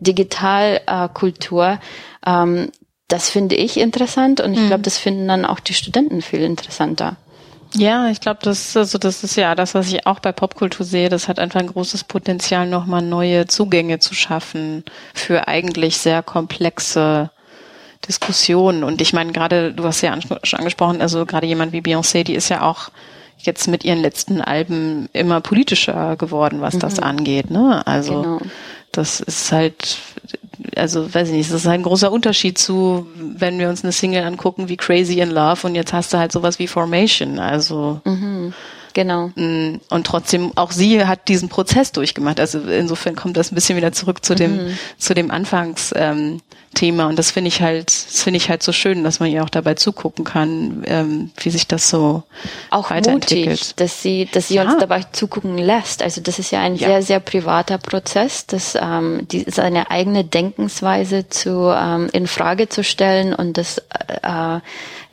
Digitalkultur, äh, ähm, das finde ich interessant und ich glaube, das finden dann auch die Studenten viel interessanter. Ja, ich glaube, das, also das ist ja das, was ich auch bei Popkultur sehe. Das hat einfach ein großes Potenzial, nochmal neue Zugänge zu schaffen für eigentlich sehr komplexe Diskussionen. Und ich meine, gerade, du hast ja schon angesprochen, also gerade jemand wie Beyoncé, die ist ja auch jetzt mit ihren letzten Alben immer politischer geworden, was mhm. das angeht, ne? Also genau. Das ist halt, also weiß ich nicht, das ist halt ein großer Unterschied zu, wenn wir uns eine Single angucken wie Crazy in Love und jetzt hast du halt sowas wie Formation, also mhm. Genau. Und trotzdem, auch sie hat diesen Prozess durchgemacht. Also insofern kommt das ein bisschen wieder zurück zu dem, mhm. zu dem Anfangsthema. Ähm, und das finde ich halt, das finde ich halt so schön, dass man ihr auch dabei zugucken kann, ähm, wie sich das so auch weiterentwickelt. Mutig, dass sie, dass sie ja. uns dabei zugucken lässt. Also das ist ja ein ja. sehr, sehr privater Prozess, dass ähm, die, seine eigene Denkensweise zu ähm, in Frage zu stellen und das äh,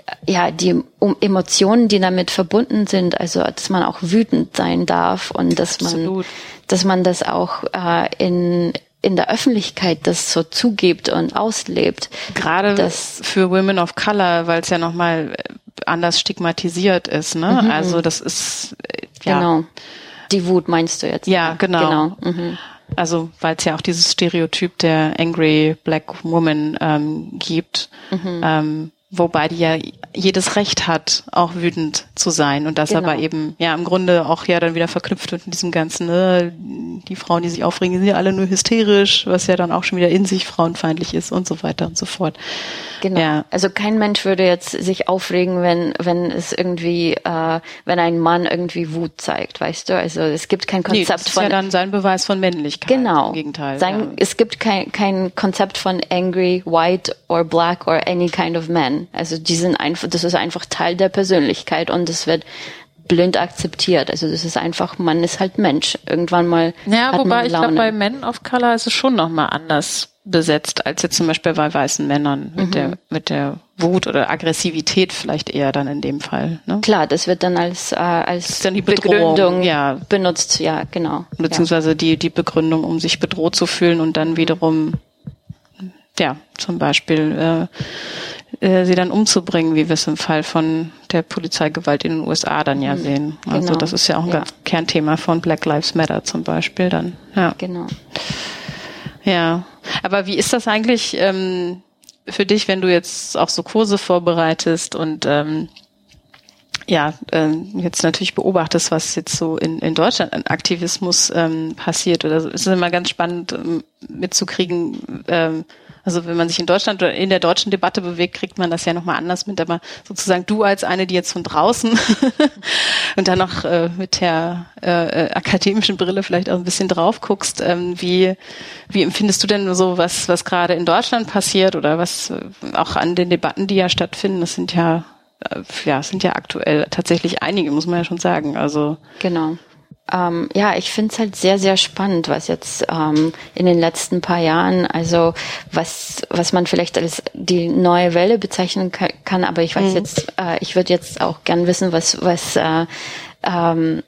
ja, die um Emotionen, die damit verbunden sind, also dass man auch wütend sein darf und dass Absolut. man, dass man das auch äh, in in der Öffentlichkeit das so zugibt und auslebt. Gerade das für Women of Color, weil es ja nochmal anders stigmatisiert ist, ne? Mhm. Also das ist, ja. Genau. Die Wut meinst du jetzt? Ja, genau. Genau. Mhm. Also weil es ja auch dieses Stereotyp der Angry Black Woman ähm, gibt, mhm. ähm, wobei die ja jedes Recht hat, auch wütend zu sein und das genau. aber eben ja im Grunde auch ja dann wieder verknüpft wird mit diesem ganzen, ne, die Frauen, die sich aufregen, sind ja alle nur hysterisch, was ja dann auch schon wieder in sich frauenfeindlich ist und so weiter und so fort. Genau. Ja. Also kein Mensch würde jetzt sich aufregen, wenn wenn es irgendwie, äh, wenn ein Mann irgendwie Wut zeigt, weißt du? Also es gibt kein Konzept nee, das ist von. Ja, dann sein Beweis von Männlichkeit. Genau. Im Gegenteil. Sein, ja. Es gibt kein kein Konzept von angry, white or black or any kind of man. Also die sind einfach, das ist einfach Teil der Persönlichkeit und es wird blind akzeptiert. Also das ist einfach, man ist halt Mensch. Irgendwann mal. Ja, hat wobei man ich Laune. glaube, bei Men of Color ist es schon nochmal anders besetzt als jetzt zum Beispiel bei weißen Männern mit mhm. der mit der Wut oder Aggressivität vielleicht eher dann in dem Fall. Ne? Klar, das wird dann als äh, als dann die Begründung ja. benutzt. Ja, genau. Beziehungsweise ja. die die Begründung, um sich bedroht zu fühlen und dann wiederum ja zum Beispiel äh, äh, sie dann umzubringen, wie wir es im Fall von der Polizeigewalt in den U S A dann ja mhm. sehen. Also genau. das ist ja auch ein ja. ganz Kernthema von Black Lives Matter zum Beispiel dann. Ja. Genau. Ja, aber wie ist das eigentlich ähm, für dich, wenn du jetzt auch so Kurse vorbereitest und ähm, ja, ähm, jetzt natürlich beobachtest, was jetzt so in, in Deutschland an Aktivismus ähm, passiert? Oder so. Es ist immer ganz spannend ähm, mitzukriegen, ähm, also wenn man sich in Deutschland oder in der deutschen Debatte bewegt, kriegt man das ja nochmal anders mit, aber sozusagen du als eine, die jetzt von draußen und dann noch äh, mit der äh, akademischen Brille vielleicht auch ein bisschen drauf guckst, ähm, wie wie empfindest du denn so, was was gerade in Deutschland passiert oder was äh, auch an den Debatten, die ja stattfinden, das sind ja äh, ja sind ja aktuell tatsächlich einige, muss man ja schon sagen, also genau. Ähm, ja, ich finde es halt sehr, sehr spannend, was jetzt ähm, in den letzten paar Jahren, also was was man vielleicht als die neue Welle bezeichnen kann, aber ich weiß mhm. jetzt, äh, ich würde jetzt auch gern wissen, was was äh, ähm,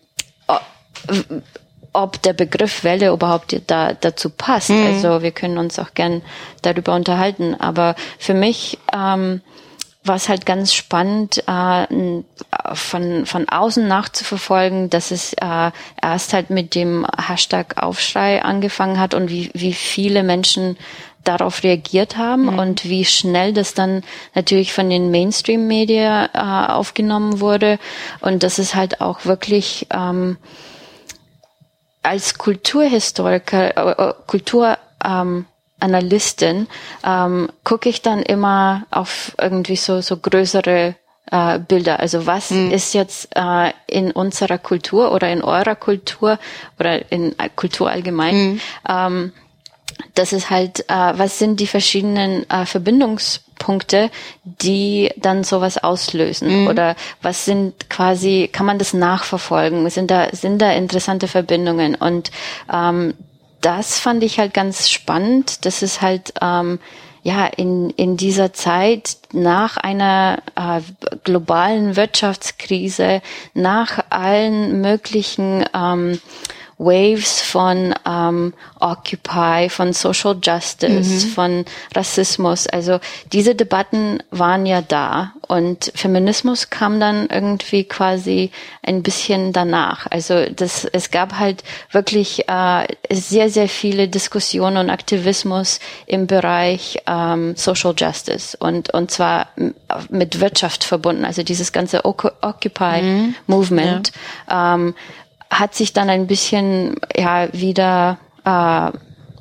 ob der Begriff Welle überhaupt da dazu passt. Mhm. Also wir können uns auch gern darüber unterhalten, aber für mich ähm, war es halt ganz spannend, äh, von von außen nachzuverfolgen, dass es äh, erst halt mit dem Hashtag Aufschrei angefangen hat und wie wie viele Menschen darauf reagiert haben mhm. und wie schnell das dann natürlich von den Mainstream-Medien äh, aufgenommen wurde und das ist halt auch wirklich ähm, als Kulturhistoriker, äh, Kultur ähm, Analystin ähm, gucke ich dann immer auf irgendwie so so größere äh, Bilder. Also was mhm. ist jetzt äh, in unserer Kultur oder in eurer Kultur oder in äh, Kultur allgemein? Mhm. Ähm, das ist halt, äh, was sind die verschiedenen äh, Verbindungspunkte, die dann sowas auslösen? Mhm. Oder was sind quasi, kann man das nachverfolgen? Sind da sind da interessante Verbindungen? Und ähm, das fand ich halt ganz spannend. Das ist halt ähm, ja in in dieser Zeit nach einer äh, globalen Wirtschaftskrise, nach allen möglichen ähm, Waves von ähm, Occupy, von Social Justice, mhm. von Rassismus. Also diese Debatten waren ja da und Feminismus kam dann irgendwie quasi ein bisschen danach. Also das, es gab halt wirklich äh, sehr, sehr viele Diskussionen und Aktivismus im Bereich ähm, Social Justice und und zwar mit Wirtschaft verbunden. Also dieses ganze Occupy mhm. Movement. Ja. Ähm, hat sich dann ein bisschen ja wieder äh,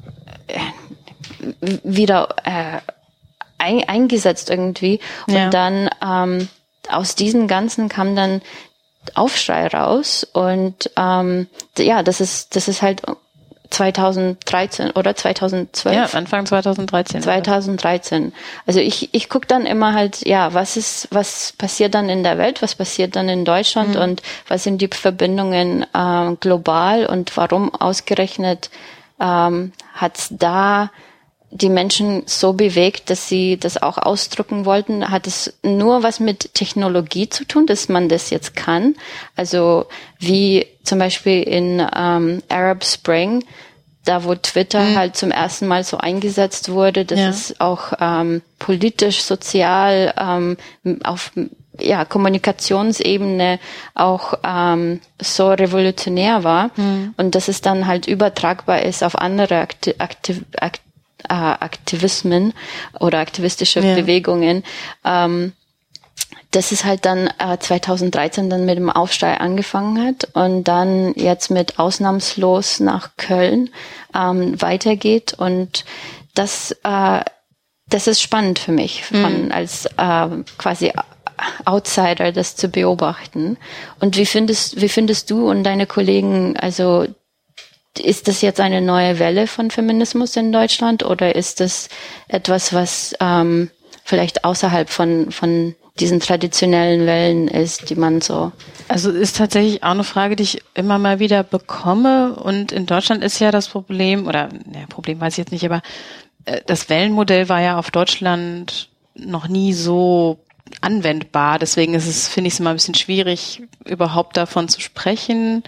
wieder äh, ein, eingesetzt irgendwie und ja. dann ähm, aus diesem Ganzen kam dann Aufschrei raus und ähm, ja das ist das ist halt zweitausenddreizehn oder zweitausendzwölf? Ja, Anfang zweitausenddreizehn. zweitausenddreizehn. Also ich ich gucke dann immer halt, ja, was ist, was passiert dann in der Welt, was passiert dann in Deutschland mhm. und was sind die Verbindungen äh, global und warum ausgerechnet ähm, hat's da die Menschen so bewegt, dass sie das auch ausdrücken wollten? Hat es nur was mit Technologie zu tun, dass man das jetzt kann? Also wie zum Beispiel in ähm, Arab Spring, da wo Twitter mhm. halt zum ersten Mal so eingesetzt wurde, dass ja. es auch ähm, politisch, sozial, ähm, auf ja, Kommunikationsebene auch ähm, so revolutionär war mhm. und dass es dann halt übertragbar ist auf andere Akti- Aktiv- Akt- äh, Aktivismen oder aktivistische ja. Bewegungen. Ähm, dass es halt dann äh, zwanzig dreizehn dann mit dem Aufschrei angefangen hat und dann jetzt mit Ausnahmslos nach Köln ähm, weitergeht. Und das, äh, das ist spannend für mich, von, mhm. als äh, quasi Outsider das zu beobachten. Und wie findest, wie findest du und deine Kollegen, also ist das jetzt eine neue Welle von Feminismus in Deutschland oder ist das etwas, was ähm, vielleicht außerhalb von, von diesen traditionellen Wellen ist, die man so... Also ist tatsächlich auch eine Frage, die ich immer mal wieder bekomme. Und in Deutschland ist ja das Problem, oder ne, Problem weiß ich jetzt nicht, aber äh, das Wellenmodell war ja auf Deutschland noch nie so anwendbar. Deswegen ist es, finde ich es immer ein bisschen schwierig, überhaupt davon zu sprechen.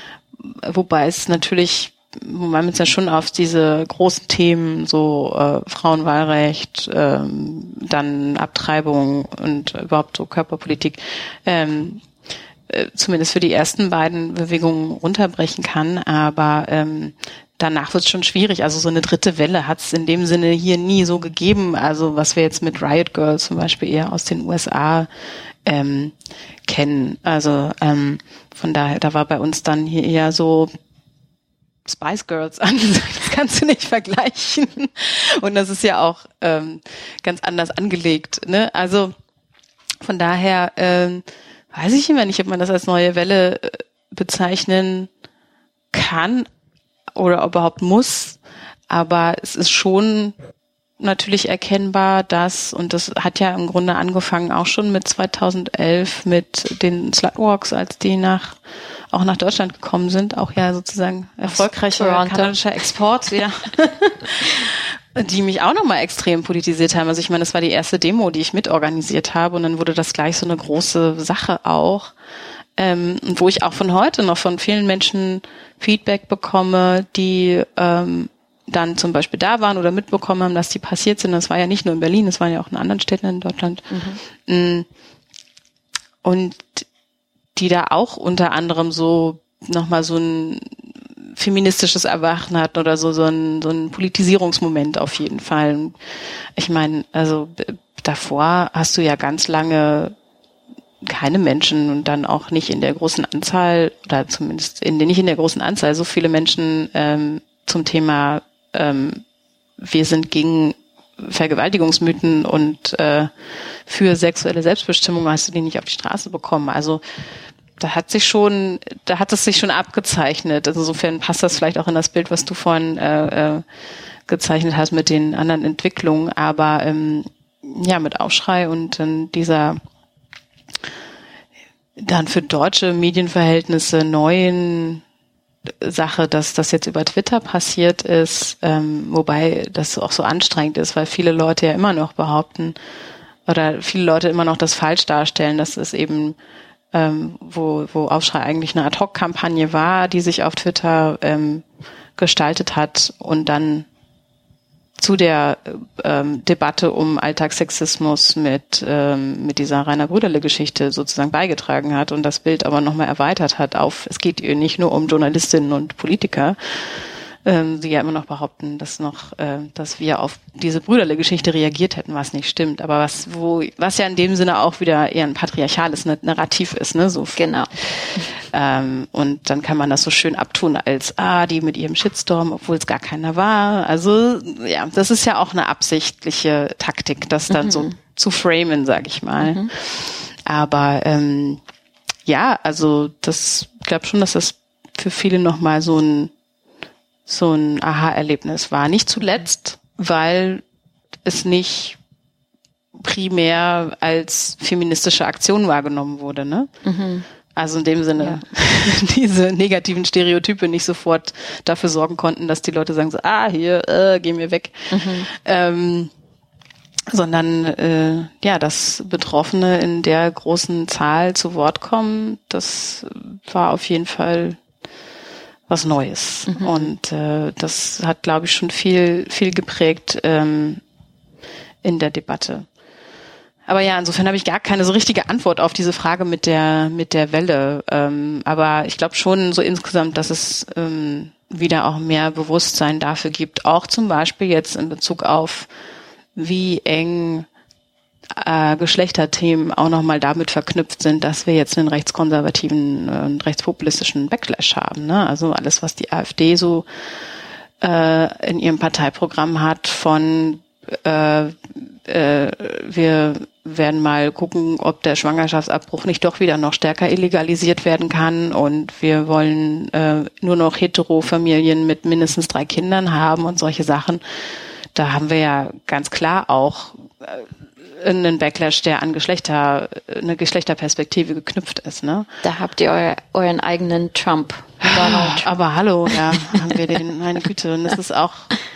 Wobei es natürlich, wo man jetzt ja schon auf diese großen Themen, so äh, Frauenwahlrecht, ähm, dann Abtreibung und überhaupt so Körperpolitik, ähm, äh, zumindest für die ersten beiden Bewegungen runterbrechen kann. Aber ähm, danach wird es schon schwierig. Also so eine dritte Welle hat es in dem Sinne hier nie so gegeben. Also was wir jetzt mit Riot Girls zum Beispiel eher aus den U S A ähm, kennen. Also ähm, von daher, da war bei uns dann hier eher so Spice Girls angesagt. Das kannst du nicht vergleichen. Und das ist ja auch ähm, ganz anders angelegt. Ne? Also von daher ähm, weiß ich immer nicht, ob man das als neue Welle äh, bezeichnen kann oder überhaupt muss, aber es ist schon natürlich erkennbar, dass, und das hat ja im Grunde angefangen auch schon mit zweitausendelf mit den Slutwalks, als die nach auch nach Deutschland gekommen sind, auch ja sozusagen erfolgreicher kanadischer Export wieder, die mich auch nochmal extrem politisiert haben. Also ich meine, das war die erste Demo, die ich mitorganisiert habe und dann wurde das gleich so eine große Sache auch. Ähm, wo ich auch von heute noch von vielen Menschen Feedback bekomme, die ähm, dann zum Beispiel da waren oder mitbekommen haben, dass die passiert sind. Das war ja nicht nur in Berlin, das waren ja auch in anderen Städten in Deutschland. Mhm. Und die da auch unter anderem so nochmal so ein feministisches Erwachen hatten oder so, so ein, so ein Politisierungsmoment auf jeden Fall. Ich meine, also davor hast du ja ganz lange keine Menschen und dann auch nicht in der großen Anzahl oder zumindest in nicht in der großen Anzahl so viele Menschen ähm, zum Thema ähm, wir sind gegen Vergewaltigungsmythen und äh, für sexuelle Selbstbestimmung hast du die nicht auf die Straße bekommen. Also da hat sich schon, da hat es sich schon abgezeichnet. Also insofern passt das vielleicht auch in das Bild, was du vorhin äh, äh, gezeichnet hast mit den anderen Entwicklungen. Aber ähm, ja, mit Aufschrei und dann dieser dann für deutsche Medienverhältnisse neuen Sache, dass das jetzt über Twitter passiert ist, ähm, wobei das auch so anstrengend ist, weil viele Leute ja immer noch behaupten oder viele Leute immer noch das falsch darstellen, dass es eben ähm, wo, wo Aufschrei eigentlich eine Ad-Hoc-Kampagne war, die sich auf Twitter ähm, gestaltet hat und dann zu der ähm, Debatte um Alltagssexismus mit ähm, mit dieser Rainer Brüderle-Geschichte sozusagen beigetragen hat und das Bild aber nochmal erweitert hat auf, es geht ihr nicht nur um Journalistinnen und Politiker, ähm, die ja immer noch behaupten, dass noch, äh, dass wir auf diese Brüderle-Geschichte reagiert hätten, was nicht stimmt, aber was wo was ja in dem Sinne auch wieder eher ein patriarchales Narrativ ist, ne, so genau. Ähm, und dann kann man das so schön abtun als ah die mit ihrem Shitstorm, obwohl es gar keiner war. Also ja, das ist ja auch eine absichtliche Taktik, das dann mhm. so zu framen, sag ich mal. Mhm. Aber ähm, ja, also das, ich glaube schon, dass das für viele nochmal so ein so ein Aha-Erlebnis war. Nicht zuletzt, weil es nicht primär als feministische Aktion wahrgenommen wurde, ne? Mhm. Also in dem Sinne, ja. diese negativen Stereotype nicht sofort dafür sorgen konnten, dass die Leute sagen so, ah, hier, äh, geh mir weg. Mhm. Ähm, sondern äh, ja, dass Betroffene in der großen Zahl zu Wort kommen, das war auf jeden Fall was Neues. Mhm. Und äh, das hat, glaube ich, schon viel, viel geprägt ähm, in der Debatte. Aber ja, insofern habe ich gar keine so richtige Antwort auf diese Frage mit der mit der Welle. Ähm, aber ich glaube schon so insgesamt, dass es ähm, wieder auch mehr Bewusstsein dafür gibt, auch zum Beispiel jetzt in Bezug auf, wie eng äh, Geschlechterthemen auch nochmal damit verknüpft sind, dass wir jetzt einen rechtskonservativen und rechtspopulistischen Backlash haben. Ne? Also alles, was die AfD so äh, in ihrem Parteiprogramm hat von äh, äh, wir werden mal gucken, ob der Schwangerschaftsabbruch nicht doch wieder noch stärker illegalisiert werden kann und wir wollen äh, nur noch Hetero-Familien mit mindestens drei Kindern haben und solche Sachen. Da haben wir ja ganz klar auch äh, einen Backlash, der an Geschlechter, eine Geschlechterperspektive geknüpft ist, ne? Da habt ihr euer, euren eigenen Trump. Donald. Aber hallo, ja, haben wir den, meine Güte. Und das ist auch,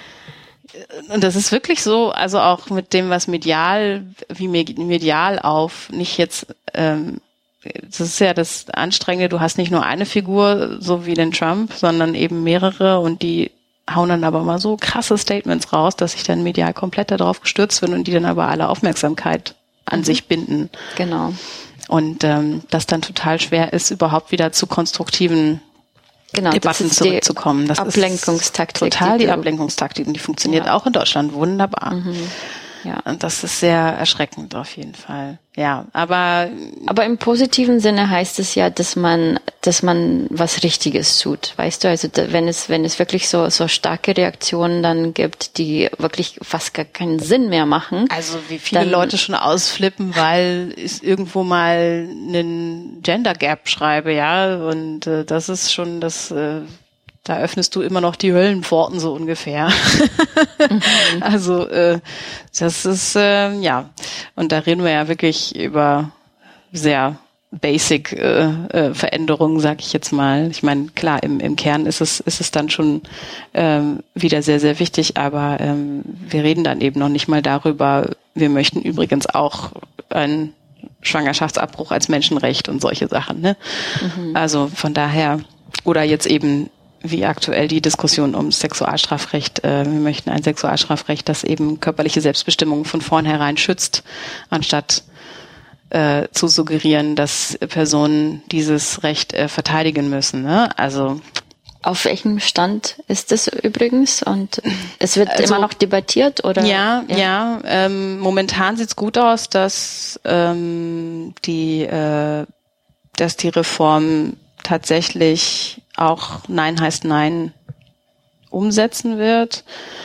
und das ist wirklich so, also auch mit dem, was medial, wie medial auf, nicht jetzt, ähm, das ist ja das Anstrengende, du hast nicht nur eine Figur, so wie den Trump, sondern eben mehrere und die hauen dann aber mal so krasse Statements raus, dass ich dann medial komplett darauf gestürzt bin und die dann aber alle Aufmerksamkeit an mhm. sich binden. Genau. Und ähm, das dann total schwer ist, überhaupt wieder zu konstruktiven genau, Debatten das zurückzukommen. Das Ablenkungstaktik. Ist total die, die Ablenkungstaktik und die funktioniert ja. auch in Deutschland wunderbar. Mhm. Ja. Und das ist sehr erschreckend auf jeden Fall. Ja, aber aber im positiven Sinne heißt es ja, dass man dass man was Richtiges tut, weißt du? Also da, wenn es wenn es wirklich so so starke Reaktionen dann gibt, die wirklich fast gar keinen Sinn mehr machen. Also wie viele dann, Leute schon ausflippen, weil ich irgendwo mal einen Gender Gap schreibe, ja, und äh, das ist schon das. Äh, Da öffnest du immer noch die Höllenpforten so ungefähr. Mhm. Also äh, das ist, äh, ja, und da reden wir ja wirklich über sehr basic äh, äh, Veränderungen, sag ich jetzt mal. Ich meine, klar, im, im Kern ist es ist es dann schon ähm, wieder sehr, sehr wichtig, aber ähm, wir reden dann eben noch nicht mal darüber, wir möchten übrigens auch einen Schwangerschaftsabbruch als Menschenrecht und solche Sachen. Ne? Mhm. Also von daher, oder jetzt eben wie aktuell die Diskussion um Sexualstrafrecht. Äh, wir möchten ein Sexualstrafrecht, das eben körperliche Selbstbestimmung von vornherein schützt, anstatt äh, zu suggerieren, dass Personen dieses Recht äh, verteidigen müssen. Ne? Also auf welchem Stand ist es übrigens? Und es wird also, immer noch debattiert, oder? Ja, ja. ja ähm, momentan sieht's gut aus, dass ähm, die, äh, dass die Reform tatsächlich auch Nein heißt Nein umsetzen wird.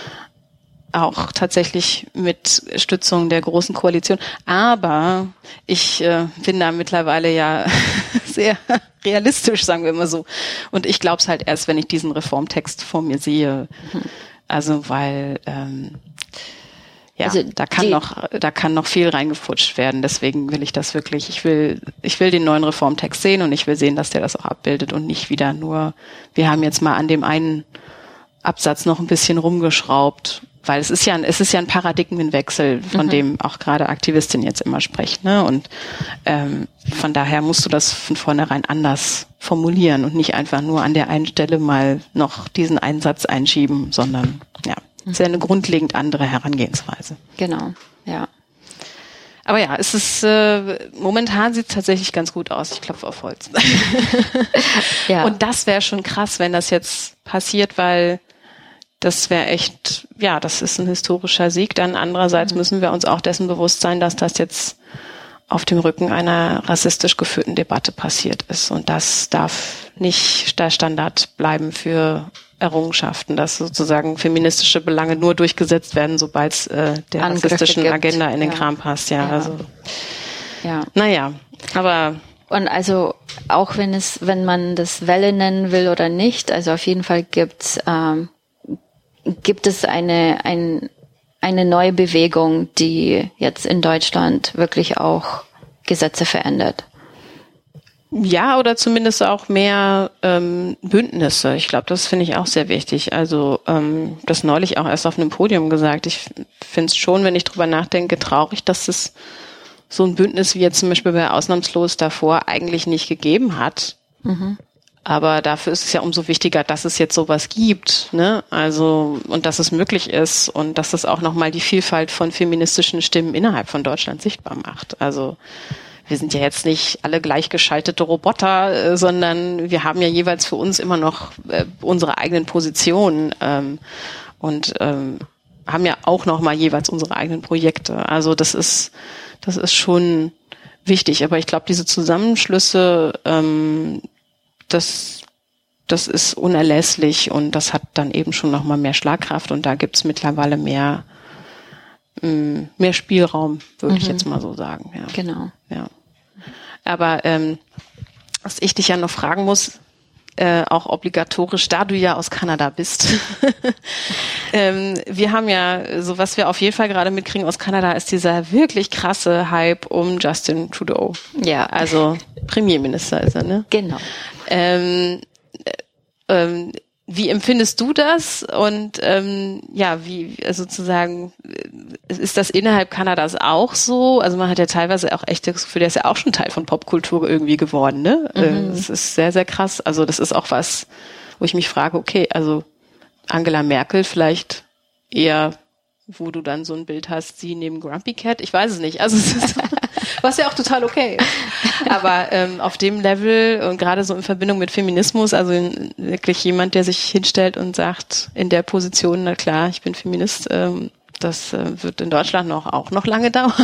Auch tatsächlich mit Stützung der Großen Koalition. Aber ich äh, bin da mittlerweile ja sehr realistisch, sagen wir mal so. Und ich glaube es halt erst, wenn ich diesen Reformtext vor mir sehe. Also weil ähm, ja, also da kann noch da kann noch viel reingefutscht werden. Deswegen will ich das wirklich. Ich will ich will den neuen Reformtext sehen und ich will sehen, dass der das auch abbildet und nicht wieder nur. Wir haben jetzt mal an dem einen Absatz noch ein bisschen rumgeschraubt. Weil es ist ja ein, es ist ja ein Paradigmenwechsel, von mhm. dem auch gerade Aktivistin jetzt immer spricht, ne? Und ähm, von daher musst du das von vornherein anders formulieren und nicht einfach nur an der einen Stelle mal noch diesen einen Satz einschieben, sondern ja, es ist ja eine grundlegend andere Herangehensweise. Genau, ja. Aber ja, es ist äh, momentan sieht es tatsächlich ganz gut aus. Ich klopfe auf Holz. Ja. Und das wäre schon krass, wenn das jetzt passiert, weil das wäre echt, ja, das ist ein historischer Sieg. Dann andererseits mhm. müssen wir uns auch dessen bewusst sein, dass das jetzt auf dem Rücken einer rassistisch geführten Debatte passiert ist. Und das darf nicht der Standard bleiben für Errungenschaften, dass sozusagen feministische Belange nur durchgesetzt werden, sobald es äh, der Angriffe rassistischen gibt. Agenda in den ja. Kram passt. Ja, ja. also, ja. naja, aber... Und also auch wenn es, wenn man das Welle nennen will oder nicht, also auf jeden Fall gibt's ähm, gibt es eine, ein, eine neue Bewegung, die jetzt in Deutschland wirklich auch Gesetze verändert. Ja, oder zumindest auch mehr ähm, Bündnisse. Ich glaube, das finde ich auch sehr wichtig. Also ähm, das neulich auch erst auf einem Podium gesagt. Ich finde es schon, wenn ich drüber nachdenke, traurig, dass es so ein Bündnis wie jetzt zum Beispiel bei Ausnahmslos davor eigentlich nicht gegeben hat. Mhm. Aber dafür ist es ja umso wichtiger, dass es jetzt sowas gibt, ne? Also und dass es möglich ist und dass es auch nochmal die Vielfalt von feministischen Stimmen innerhalb von Deutschland sichtbar macht. Also wir sind ja jetzt nicht alle gleichgeschaltete Roboter, äh, sondern wir haben ja jeweils für uns immer noch äh, unsere eigenen Positionen ähm, und ähm, haben ja auch noch mal jeweils unsere eigenen Projekte. Also das ist das ist schon wichtig. Aber ich glaube, diese Zusammenschlüsse, ähm, das das ist unerlässlich und das hat dann eben schon noch mal mehr Schlagkraft und da gibt's mittlerweile mehr mh, mehr Spielraum, würde mhm. ich jetzt mal so sagen. Ja. Genau. Ja. Aber ähm, was ich dich ja noch fragen muss, äh, auch obligatorisch, da du ja aus Kanada bist. ähm, wir haben ja, so was wir auf jeden Fall gerade mitkriegen aus Kanada, ist dieser wirklich krasse Hype um Justin Trudeau. Ja. Also Premierminister ist er, ne? Genau. Ähm, äh, ähm, Wie empfindest du das? Und ähm, ja, wie sozusagen ist das innerhalb Kanadas auch so? Also man hat ja teilweise auch echt das Gefühl, der ist ja auch schon Teil von Popkultur irgendwie geworden, ne? Mhm. Das ist sehr, sehr krass. Also das ist auch was, wo ich mich frage, okay, also Angela Merkel vielleicht eher, wo du dann so ein Bild hast, sie neben Grumpy Cat, ich weiß es nicht. Also es ist was ja auch total okay ist. Aber ähm, auf dem Level und gerade so in Verbindung mit Feminismus, also in, wirklich jemand, der sich hinstellt und sagt, in der Position, na klar, ich bin Feminist, ähm, das äh, wird in Deutschland noch auch noch lange dauern.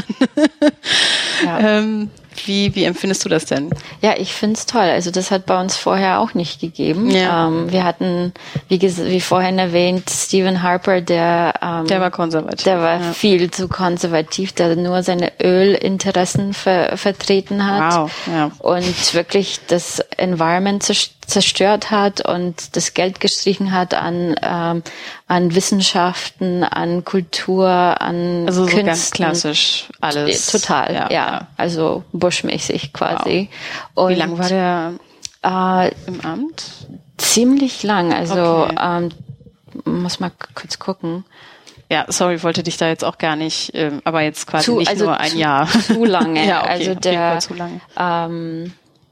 Ja. ähm, wie, wie empfindest du das denn? Ja, ich find's toll. Also das hat bei uns vorher auch nicht gegeben. Ja. Ähm, wir hatten, wie, wie vorhin erwähnt, Stephen Harper, der ähm, der war konservativ. Der war ja. viel zu konservativ, der nur seine Ölinteressen ver, vertreten hat. Wow. Ja. Und wirklich das Environment zerstört hat und das Geld gestrichen hat an ähm, an Wissenschaften, an Kultur, an also so Künsten. Ganz klassisch alles. Total, ja. ja. Also Bush-mäßig quasi. Wow. Und wie lange war der äh, im Amt? Ziemlich lang. Also okay. ähm, muss mal kurz gucken. Ja, sorry, ich wollte dich da jetzt auch gar nicht, ähm, aber jetzt quasi zu, nicht also nur ein zu, Jahr. Zu lange. Ja, okay, also der, auf jeden Fall zu lange. Ähm,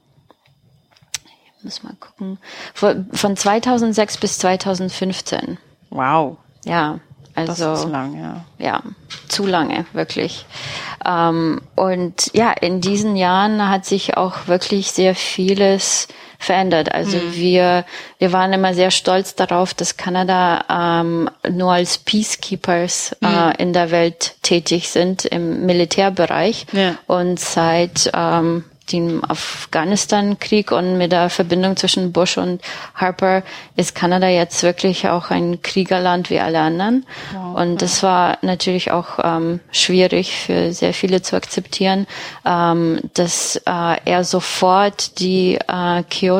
ich muss mal gucken. Von, von zweitausendsechs bis zweitausendfünfzehn. Wow. Ja, also. Das ist lang, ja. Ja, zu lange, wirklich. Ähm, und ja, in diesen Jahren hat sich auch wirklich sehr vieles verändert. Also mhm. wir wir waren immer sehr stolz darauf, dass Kanada ähm, nur als Peacekeepers mhm. äh, in der Welt tätig sind im Militärbereich. Ja. Und seit ähm, dem Afghanistan-Krieg und mit der Verbindung zwischen Bush und Harper ist Kanada jetzt wirklich auch ein Kriegerland wie alle anderen. Wow, und das war natürlich auch ähm, schwierig für sehr viele zu akzeptieren, ähm, dass äh, er sofort die äh,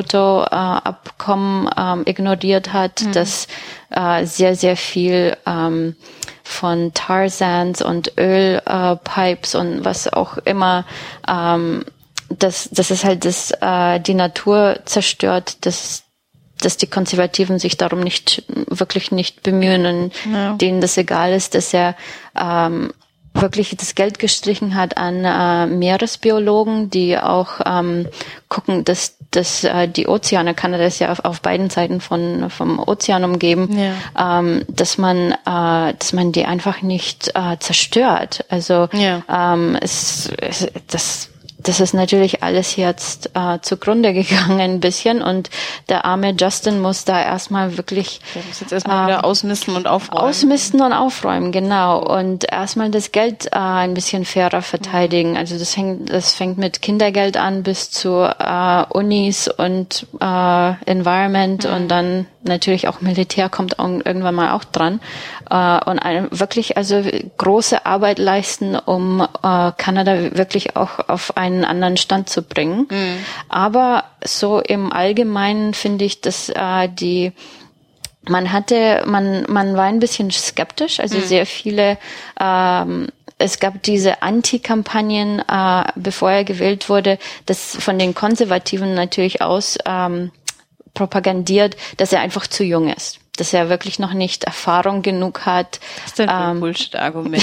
Kyoto-Abkommen äh, ähm, ignoriert hat, mhm. dass äh, sehr, sehr viel ähm, von Tar Sands und Ölpipes äh, und was auch immer ähm, dass das ist halt das äh, die Natur zerstört, dass dass die Konservativen sich darum nicht wirklich nicht bemühen und ja. denen das egal ist, dass er ähm, wirklich das Geld gestrichen hat an äh, Meeresbiologen, die auch ähm, gucken, dass dass äh, die Ozeane, Kanada ist ja auf, auf beiden Seiten von vom Ozean umgeben, ja. ähm, dass man äh, dass man die einfach nicht äh, zerstört. Also ja. ähm, es, es das Das ist natürlich alles jetzt äh, zugrunde gegangen ein bisschen und der arme Justin muss da erstmal wirklich der muss jetzt erstmal äh, wieder ausmisten und aufräumen. Ausmisten und aufräumen, genau. Und erstmal das Geld äh, ein bisschen fairer verteidigen. Also das hängt, das fängt mit Kindergeld an bis zu äh, Unis und äh, Environment mhm. und dann natürlich auch Militär kommt auch irgendwann mal auch dran. Äh, und ein, wirklich also große Arbeit leisten, um äh, Kanada wirklich auch auf einen anderen Stand zu bringen. Mhm. Aber so im Allgemeinen finde ich, dass äh, die man hatte, man man war ein bisschen skeptisch. Also mhm. sehr viele ähm, es gab diese Anti-Kampagnen, äh, bevor er gewählt wurde, das von den Konservativen natürlich aus ähm, propagandiert, dass er einfach zu jung ist, dass er wirklich noch nicht Erfahrung genug hat. Was ist denn für ein ähm, Bullshit-Argument?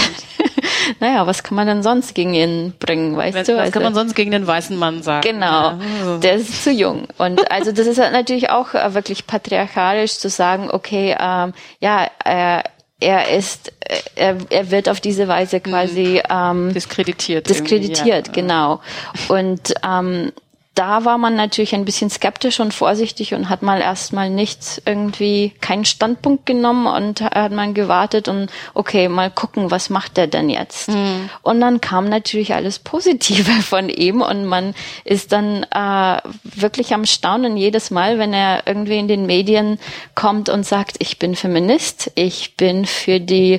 Naja, was kann man denn sonst gegen ihn bringen, weißt was, du? Was also, kann man sonst gegen den weißen Mann sagen? Genau, ja. Der ist zu jung. Und also das ist halt natürlich auch äh, wirklich patriarchalisch zu sagen, okay, ähm, ja, äh, er ist, er, er wird auf diese Weise quasi ähm, diskreditiert. Diskreditiert, ja. genau. Und ähm, da war man natürlich ein bisschen skeptisch und vorsichtig und hat mal erstmal nicht irgendwie keinen Standpunkt genommen und hat man gewartet und okay, mal gucken, was macht der denn jetzt? Mhm. Und dann kam natürlich alles Positive von ihm und man ist dann äh, wirklich am Staunen jedes Mal, wenn er irgendwie in den Medien kommt und sagt, ich bin Feminist, ich bin für die,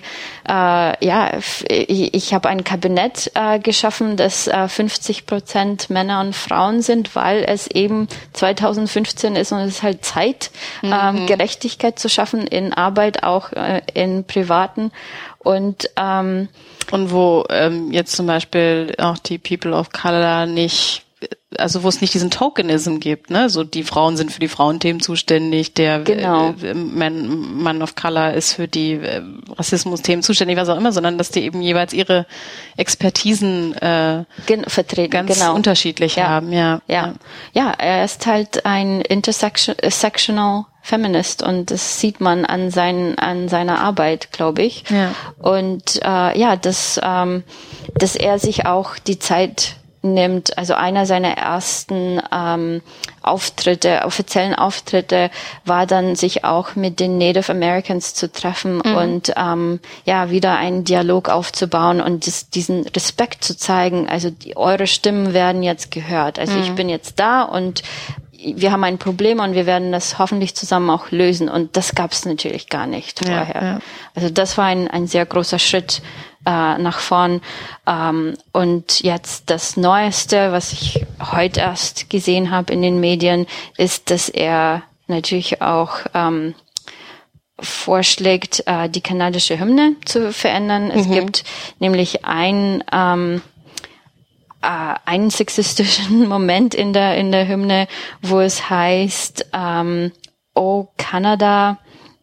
äh, ja, ich, ich habe ein Kabinett äh, geschaffen, das äh, fünfzig Prozent Männer und Frauen sind, weil es eben zwanzig fünfzehn ist und es ist halt Zeit, mhm. ähm, Gerechtigkeit zu schaffen in Arbeit, auch äh, in Privaten. Und ähm, und wo ähm, jetzt zum Beispiel auch die People of Color nicht, also wo es nicht diesen Tokenism gibt, ne? So die Frauen sind für die Frauenthemen zuständig, der genau. äh, Man, Man of Color ist für die äh, Rassismus-Themen zuständig, was auch immer, sondern dass die eben jeweils ihre Expertisen äh, Gen- vertreten, ganz genau. unterschiedlich ja. haben. Ja. ja, ja, er ist halt ein intersectional Feminist und das sieht man an seinen an seiner Arbeit, glaube ich. Ja. Und äh, ja, dass ähm, dass er sich auch die Zeit nimmt, also einer seiner ersten ähm, Auftritte, offiziellen Auftritte war dann, sich auch mit den Native Americans zu treffen mhm. und ähm, ja, wieder einen Dialog aufzubauen und das, diesen Respekt zu zeigen, also die, eure Stimmen werden jetzt gehört, also mhm. ich bin jetzt da und wir haben ein Problem und wir werden das hoffentlich zusammen auch lösen und das gab es natürlich gar nicht vorher. Ja, ja. Also das war ein, ein sehr großer Schritt äh, nach vorn. Ähm, und jetzt das Neueste, was ich heute erst gesehen habe in den Medien, ist, dass er natürlich auch ähm, vorschlägt, äh, die kanadische Hymne zu verändern. Es mhm. gibt nämlich ein ähm, äh, einen sexistischen Moment in der in der Hymne, wo es heißt, ähm, "O Canada,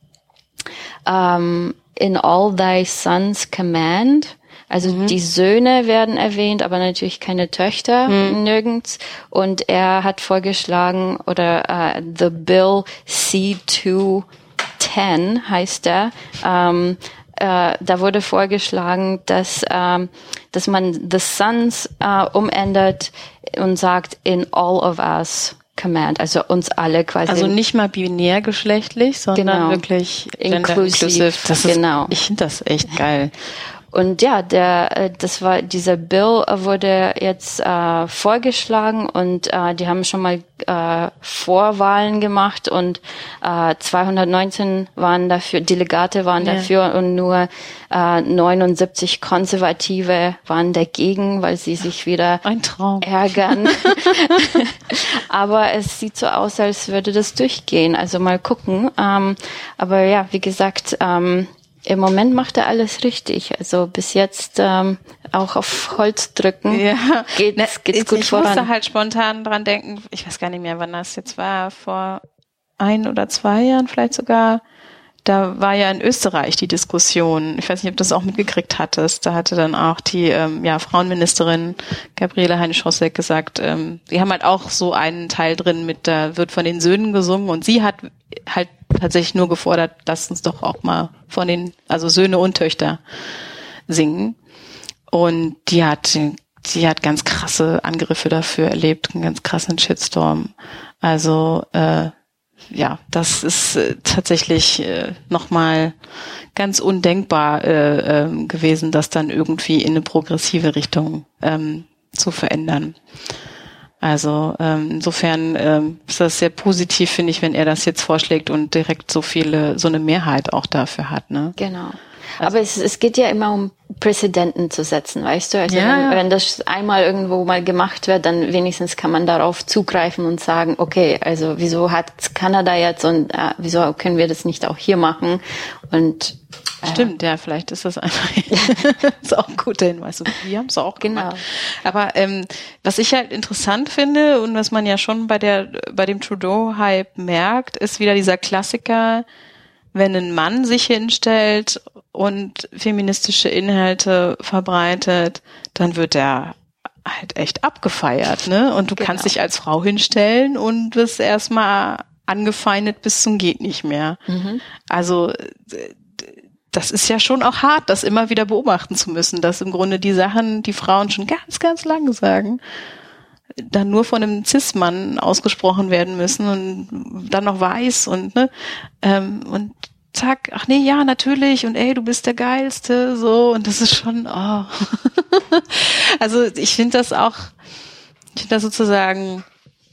um, in all thy sons command." Also mhm. die Söhne werden erwähnt, aber natürlich keine Töchter, mhm. nirgends. Und er hat vorgeschlagen, oder uh, the Bill C zwei zehn heißt er, ähm, äh, da wurde vorgeschlagen, dass ähm, dass man the sons äh, umändert und sagt in all of us command, also uns alle quasi. Also nicht mal binärgeschlechtlich, sondern genau. wirklich inclusive. inclusive. Das genau. Ist, ich finde das echt geil. Und ja, der, das war, dieser Bill wurde jetzt äh, vorgeschlagen und äh, die haben schon mal äh, Vorwahlen gemacht und äh, zweihundertneunzehn waren dafür, Delegate waren ja. dafür und nur äh, neunundsiebzig Konservative waren dagegen, weil sie sich wieder Ein Traum. ärgern. Aber es sieht so aus, als würde das durchgehen. Also mal gucken. Ähm, aber ja, wie gesagt, ähm, im Moment macht er alles richtig. Also bis jetzt ähm, auch auf Holz drücken. Ja. Geht's, ne, geht's gut ich voran. Ich musste halt spontan dran denken, ich weiß gar nicht mehr, wann das jetzt war, vor ein oder zwei Jahren vielleicht sogar. Da war ja in Österreich die Diskussion. Ich weiß nicht, ob du das auch mitgekriegt hattest. Da hatte dann auch die ähm, ja, Frauenministerin Gabriele Heine-Schossek gesagt, ähm, die haben halt auch so einen Teil drin mit, da wird von den Söhnen gesungen und sie hat halt tatsächlich nur gefordert, lasst uns doch auch mal von den, also Söhne und Töchter singen. Und die hat, die hat ganz krasse Angriffe dafür erlebt, einen ganz krassen Shitstorm. Also, äh, ja, das ist äh, tatsächlich äh, nochmal ganz undenkbar äh, äh, gewesen, das dann irgendwie in eine progressive Richtung ähm, zu verändern. Also ähm, insofern ähm, ist das sehr positiv, finde ich, wenn er das jetzt vorschlägt und direkt so viele, so eine Mehrheit auch dafür hat. Ne? Genau. Also, aber es, es geht ja immer um Präzedenten zu setzen, weißt du? Also ja, wenn, ja. wenn das einmal irgendwo mal gemacht wird, dann wenigstens kann man darauf zugreifen und sagen, okay, also wieso hat Kanada jetzt und äh, wieso können wir das nicht auch hier machen? Und Stimmt, ja, vielleicht ist das einfach ist auch ein guter Hinweis. Und wir haben es auch genau. gemacht. Aber ähm, was ich halt interessant finde und was man ja schon bei der bei dem Trudeau-Hype merkt, ist wieder dieser Klassiker, wenn ein Mann sich hinstellt und feministische Inhalte verbreitet, dann wird er halt echt abgefeiert, ne? Und du genau. kannst dich als Frau hinstellen und wirst erstmal angefeindet bis zum geht nicht mehr. Mhm. Also das ist ja schon auch hart, das immer wieder beobachten zu müssen, dass im Grunde die Sachen, die Frauen schon ganz, ganz lange sagen, dann nur von einem Cis-Mann ausgesprochen werden müssen und dann noch weiß und ne ähm, und zack, ach nee, ja, natürlich und ey, du bist der Geilste, so und das ist schon, oh. Also ich finde das auch, ich finde das sozusagen,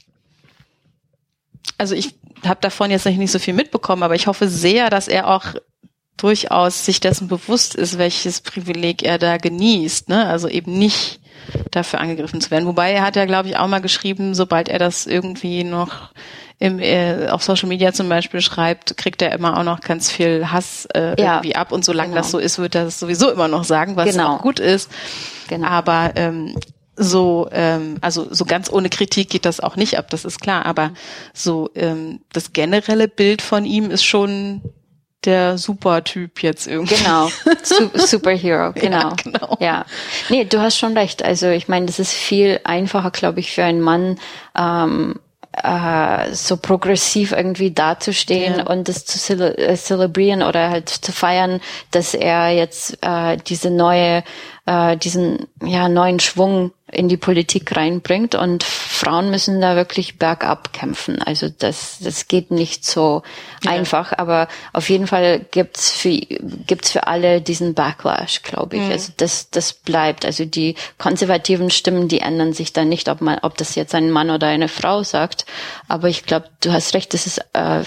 also ich habe davon jetzt nicht so viel mitbekommen, aber ich hoffe sehr, dass er auch durchaus sich dessen bewusst ist, welches Privileg er da genießt, ne? Also eben nicht dafür angegriffen zu werden. Wobei er hat ja, glaube ich, auch mal geschrieben, sobald er das irgendwie noch im, äh, auf Social Media zum Beispiel schreibt, kriegt er immer auch noch ganz viel Hass äh, ja, irgendwie ab. Und solange genau. das so ist, wird er das sowieso immer noch sagen, was genau. auch gut ist. Genau. Aber ähm, so, ähm, also so ganz ohne Kritik geht das auch nicht ab, das ist klar. Aber so ähm, das generelle Bild von ihm ist schon der Supertyp jetzt irgendwie. Genau, Su- Superhero, genau. Ja, genau. Ja, nee, du hast schon recht. Also ich meine, das ist viel einfacher, glaube ich, für einen Mann, ähm, äh, so progressiv irgendwie dazustehen ja. und das zu cele- äh, zelebrieren oder halt zu feiern, dass er jetzt äh, diese neue, äh, diesen ja neuen Schwung in die Politik reinbringt und Frauen müssen da wirklich bergab kämpfen. Also das das geht nicht so ja. einfach, aber auf jeden Fall gibt's für gibt's für alle diesen Backlash, glaube ich. Mhm. Also das das bleibt. Also die konservativen Stimmen, die ändern sich dann nicht, ob man ob das jetzt ein Mann oder eine Frau sagt, aber ich glaube, du hast recht, das ist äh,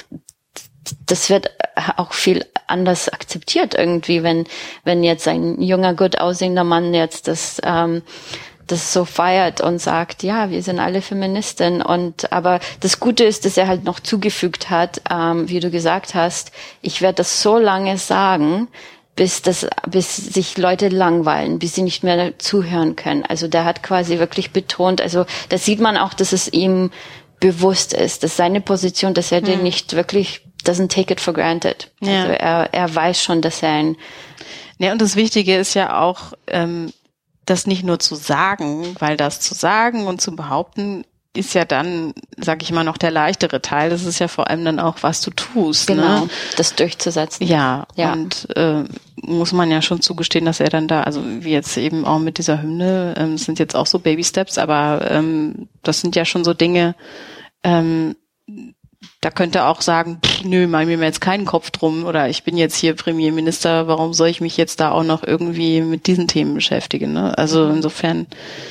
das wird auch viel anders akzeptiert irgendwie, wenn wenn jetzt ein junger, gut aussehender Mann jetzt das ähm, das so feiert und sagt, ja, wir sind alle Feministinnen und aber das Gute ist, dass er halt noch zugefügt hat, ähm, wie du gesagt hast, ich werde das so lange sagen, bis das bis sich Leute langweilen, bis sie nicht mehr zuhören können. Also der hat quasi wirklich betont, also da sieht man auch, dass es ihm bewusst ist, dass seine Position, dass er hm. den nicht wirklich doesn't take it for granted. Ja. Also er er weiß schon, dass er ein ja, und das Wichtige ist ja auch ähm, das nicht nur zu sagen, weil das zu sagen und zu behaupten ist ja dann, sag ich mal, noch der leichtere Teil. Das ist ja vor allem dann auch, was du tust. Genau, ne? Das durchzusetzen. Ja, ja. und äh, muss man ja schon zugestehen, dass er dann da, also wie jetzt eben auch mit dieser Hymne, ähm, das sind jetzt auch so Baby Steps, aber ähm, das sind ja schon so Dinge, ähm, da könnte er auch sagen, pff, nö, mach mir jetzt keinen Kopf drum oder ich bin jetzt hier Premierminister, warum soll ich mich jetzt da auch noch irgendwie mit diesen Themen beschäftigen? Ne? Also insofern,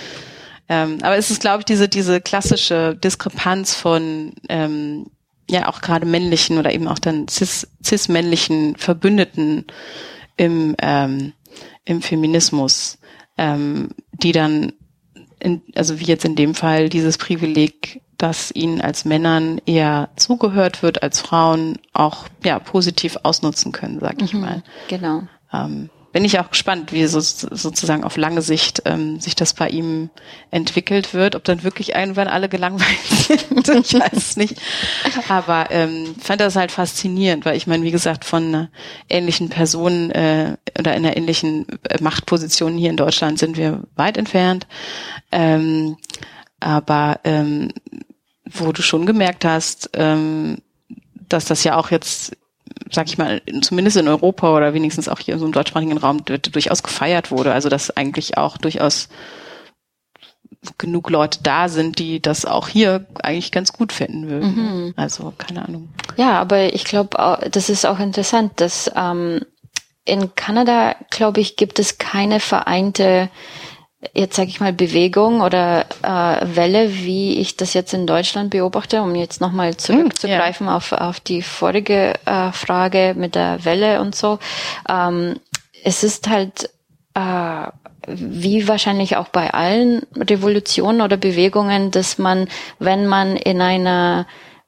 ähm, aber es ist, glaube ich, diese diese klassische Diskrepanz von ähm, ja auch gerade männlichen oder eben auch dann cis, cis-männlichen Verbündeten im ähm, im Feminismus, ähm, die dann in, also wie jetzt in dem Fall dieses Privileg, dass ihnen als Männern eher zugehört wird, als Frauen auch ja positiv ausnutzen können, sag ich mhm, mal. Genau. Ähm, bin ich auch gespannt, wie so, sozusagen auf lange Sicht ähm, sich das bei ihm entwickelt wird, ob dann wirklich irgendwann alle gelangweilt sind, ich weiß es nicht. Aber ähm, fand das halt faszinierend, weil ich meine, wie gesagt, von einer ähnlichen Person äh, oder in einer ähnlichen Machtposition hier in Deutschland sind wir weit entfernt. Ähm, aber ähm, wo du schon gemerkt hast, ähm, dass das ja auch jetzt, sag ich mal, zumindest in Europa oder wenigstens auch hier in so einem deutschsprachigen Raum durchaus gefeiert wurde. Also dass eigentlich auch durchaus genug Leute da sind, die das auch hier eigentlich ganz gut finden würden. Mhm. Also keine Ahnung. Ja, aber ich glaube, das ist auch interessant, dass ähm, in Kanada, glaube ich, gibt es keine vereinte jetzt sage ich mal Bewegung oder äh, Welle, wie ich das jetzt in Deutschland beobachte, um jetzt nochmal zurückzugreifen mm, yeah. auf auf die vorige äh, Frage mit der Welle und so. Ähm, es ist halt äh, wie wahrscheinlich auch bei allen Revolutionen oder Bewegungen, dass man, wenn man in einer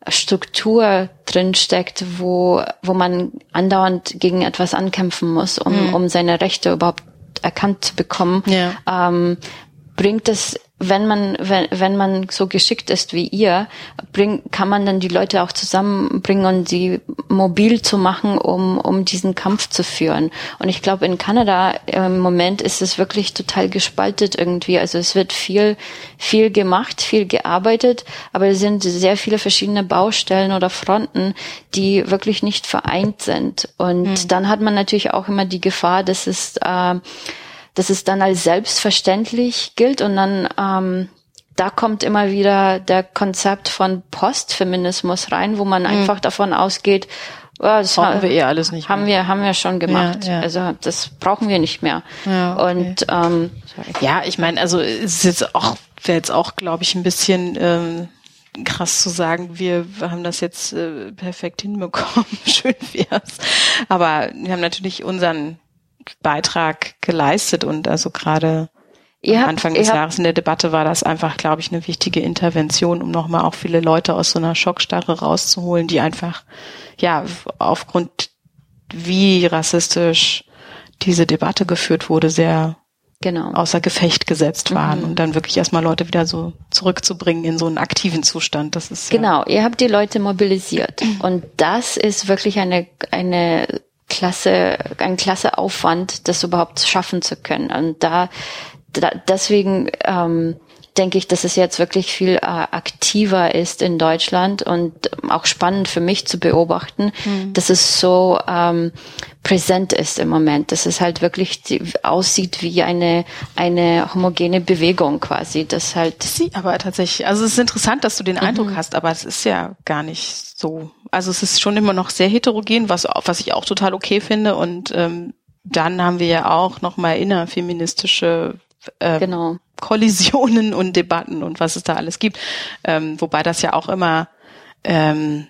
Struktur drinsteckt, wo wo man andauernd gegen etwas ankämpfen muss, um mhm. um seine Rechte überhaupt erkannt zu bekommen, ja. ähm, bringt es, wenn man wenn wenn man so geschickt ist wie ihr, bringt kann man dann die Leute auch zusammenbringen und sie mobil zu machen, um um diesen Kampf zu führen. Und ich glaube, in Kanada im Moment ist es wirklich total gespaltet irgendwie. Also es wird viel viel gemacht, viel gearbeitet, aber es sind sehr viele verschiedene Baustellen oder Fronten, die wirklich nicht vereint sind. Und mhm. dann hat man natürlich auch immer die Gefahr, dass es äh, dass es dann als selbstverständlich gilt und dann ähm, da kommt immer wieder der Konzept von Postfeminismus rein, wo man mhm. einfach davon ausgeht, oh, das brauchen ha- wir eh alles nicht haben mehr. wir haben wir schon gemacht, ja, ja. also das brauchen wir nicht mehr. Ja, okay. Und ähm, ja, ich meine, also es ist jetzt auch wäre jetzt auch, glaube ich, ein bisschen ähm, krass zu sagen, wir haben das jetzt äh, perfekt hinbekommen, schön wär's. Aber wir haben natürlich unseren Beitrag geleistet und also gerade am habt, Anfang des Jahres in der Debatte war das einfach, glaube ich, eine wichtige Intervention, um nochmal auch viele Leute aus so einer Schockstarre rauszuholen, die einfach, ja, aufgrund wie rassistisch diese Debatte geführt wurde, sehr genau. außer Gefecht gesetzt waren mhm. und dann wirklich erstmal Leute wieder so zurückzubringen in so einen aktiven Zustand. Das ist genau, ja, ihr habt die Leute mobilisiert und das ist wirklich eine eine klasse, ein klasse Aufwand, das überhaupt schaffen zu können. Und da, da deswegen ähm, denke ich, dass es jetzt wirklich viel äh, aktiver ist in Deutschland und auch spannend für mich zu beobachten, mhm. dass es so ähm, präsent ist im Moment, dass es halt wirklich die, aussieht wie eine eine homogene Bewegung quasi, das halt. Sie, aber tatsächlich, also es ist interessant, dass du den mhm. Eindruck hast, aber es ist ja gar nicht so. Also es ist schon immer noch sehr heterogen, was was ich auch total okay finde. Und ähm, dann haben wir ja auch nochmal innerfeministische ähm, genau. Kollisionen und Debatten und was es da alles gibt. Ähm, wobei das ja auch immer, ähm,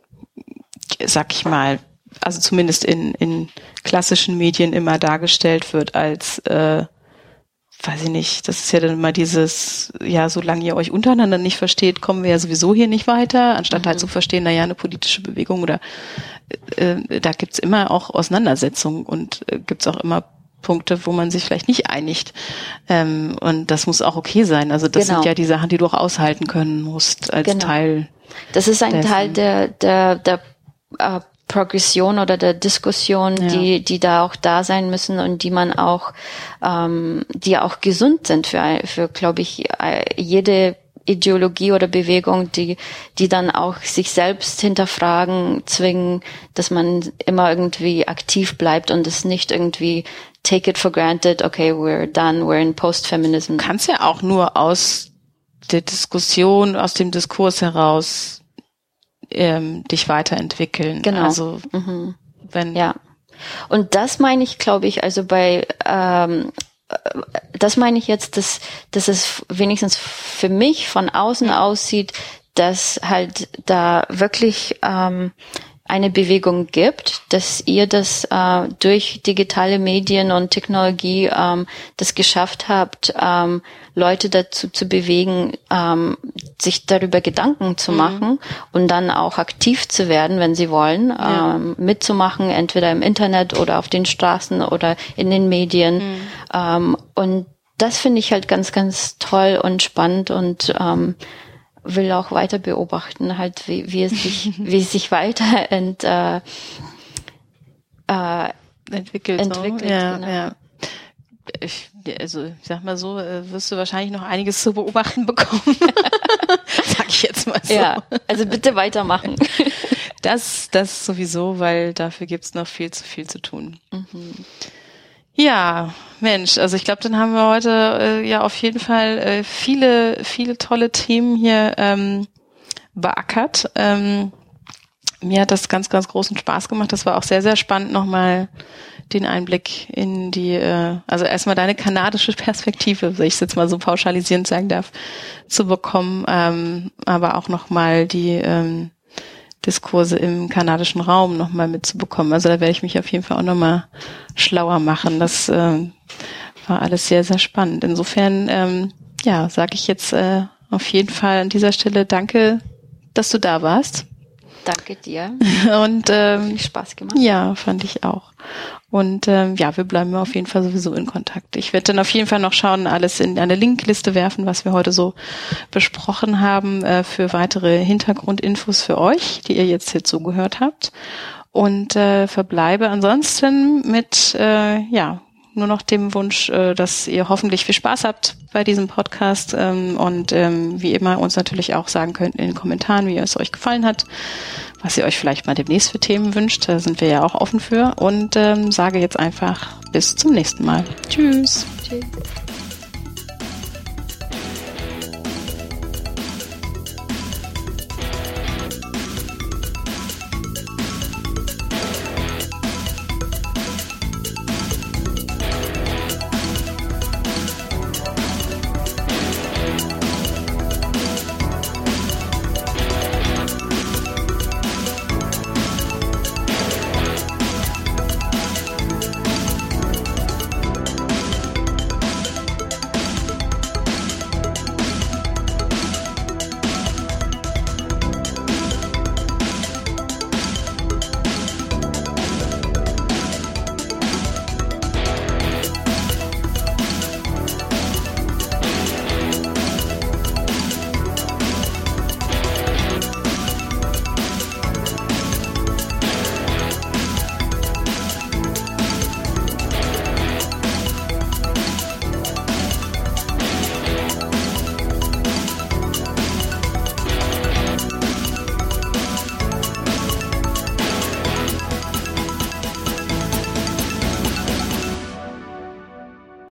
sag ich mal, also zumindest in in klassischen Medien immer dargestellt wird als äh, weiß ich nicht, das ist ja dann immer dieses, ja, solange ihr euch untereinander nicht versteht, kommen wir ja sowieso hier nicht weiter, anstatt mhm. halt zu verstehen, na ja, eine politische Bewegung oder äh, da gibt's immer auch Auseinandersetzungen und äh, gibt's auch immer Punkte, wo man sich vielleicht nicht einigt. Ähm, und das muss auch okay sein. Also das genau. sind ja die Sachen, die du auch aushalten können musst als genau. Teil. Das ist ein dessen. Teil der der der äh, Progression oder der Diskussion, ja. die die da auch da sein müssen und die man auch, ähm, die auch gesund sind für, für glaube ich, jede Ideologie oder Bewegung, die die dann auch sich selbst hinterfragen zwingen, dass man immer irgendwie aktiv bleibt und es nicht irgendwie take it for granted, okay, we're done, we're in post-feminism. Du kannst ja auch nur aus der Diskussion, aus dem Diskurs heraus ähm, dich weiterentwickeln. Genau. Also mhm. wenn ja. Und das meine ich, glaube ich, also bei ähm, das meine ich jetzt, dass dass es wenigstens für mich von außen aussieht, dass halt da wirklich ähm, eine Bewegung gibt, dass ihr das äh, durch digitale Medien und Technologie ähm, das geschafft habt, ähm, Leute dazu zu bewegen, ähm, sich darüber Gedanken zu machen mhm. und dann auch aktiv zu werden, wenn sie wollen, ja. ähm, mitzumachen, entweder im Internet oder auf den Straßen oder in den Medien. Mhm. Ähm, und das finde ich halt ganz, ganz toll und spannend und ähm, will auch weiter beobachten, halt wie, wie es sich, wie es sich weiter ent, äh, äh, entwickelt. entwickelt so. Ja, genau. ja. Ich, also ich sag mal so, wirst du wahrscheinlich noch einiges zu beobachten bekommen. Sag ich jetzt mal so. Ja, also bitte weitermachen. Das, das sowieso, weil dafür gibt's noch viel zu viel zu tun. Mhm. Ja, Mensch, also ich glaube, dann haben wir heute äh, ja auf jeden Fall äh, viele, viele tolle Themen hier ähm, beackert. Ähm, mir hat das ganz, ganz großen Spaß gemacht. Das war auch sehr, sehr spannend, nochmal den Einblick in die, äh, also erstmal deine kanadische Perspektive, wenn ich es jetzt mal so pauschalisierend sagen darf, zu bekommen, ähm, aber auch nochmal die ähm, Diskurse im kanadischen Raum nochmal mitzubekommen. Also da werde ich mich auf jeden Fall auch nochmal schlauer machen. Das äh, war alles sehr, sehr spannend. Insofern, ähm, ja, sage ich jetzt äh, auf jeden Fall an dieser Stelle danke, dass du da warst. Danke dir. Und ähm, viel Spaß gemacht. Ja, fand ich auch. Und ähm, ja, wir bleiben auf jeden Fall sowieso in Kontakt. Ich werde dann auf jeden Fall noch schauen, alles in eine Linkliste werfen, was wir heute so besprochen haben, äh, für weitere Hintergrundinfos für euch, die ihr jetzt hier zugehört habt. Und äh, verbleibe ansonsten mit äh, ja nur noch dem Wunsch, äh, dass ihr hoffentlich viel Spaß habt bei diesem Podcast ähm, und ähm, wie immer uns natürlich auch sagen könnt in den Kommentaren, wie es euch gefallen hat, was ihr euch vielleicht mal demnächst für Themen wünscht. Da sind wir ja auch offen für und ähm, sage jetzt einfach bis zum nächsten Mal. Tschüss. Tschüss.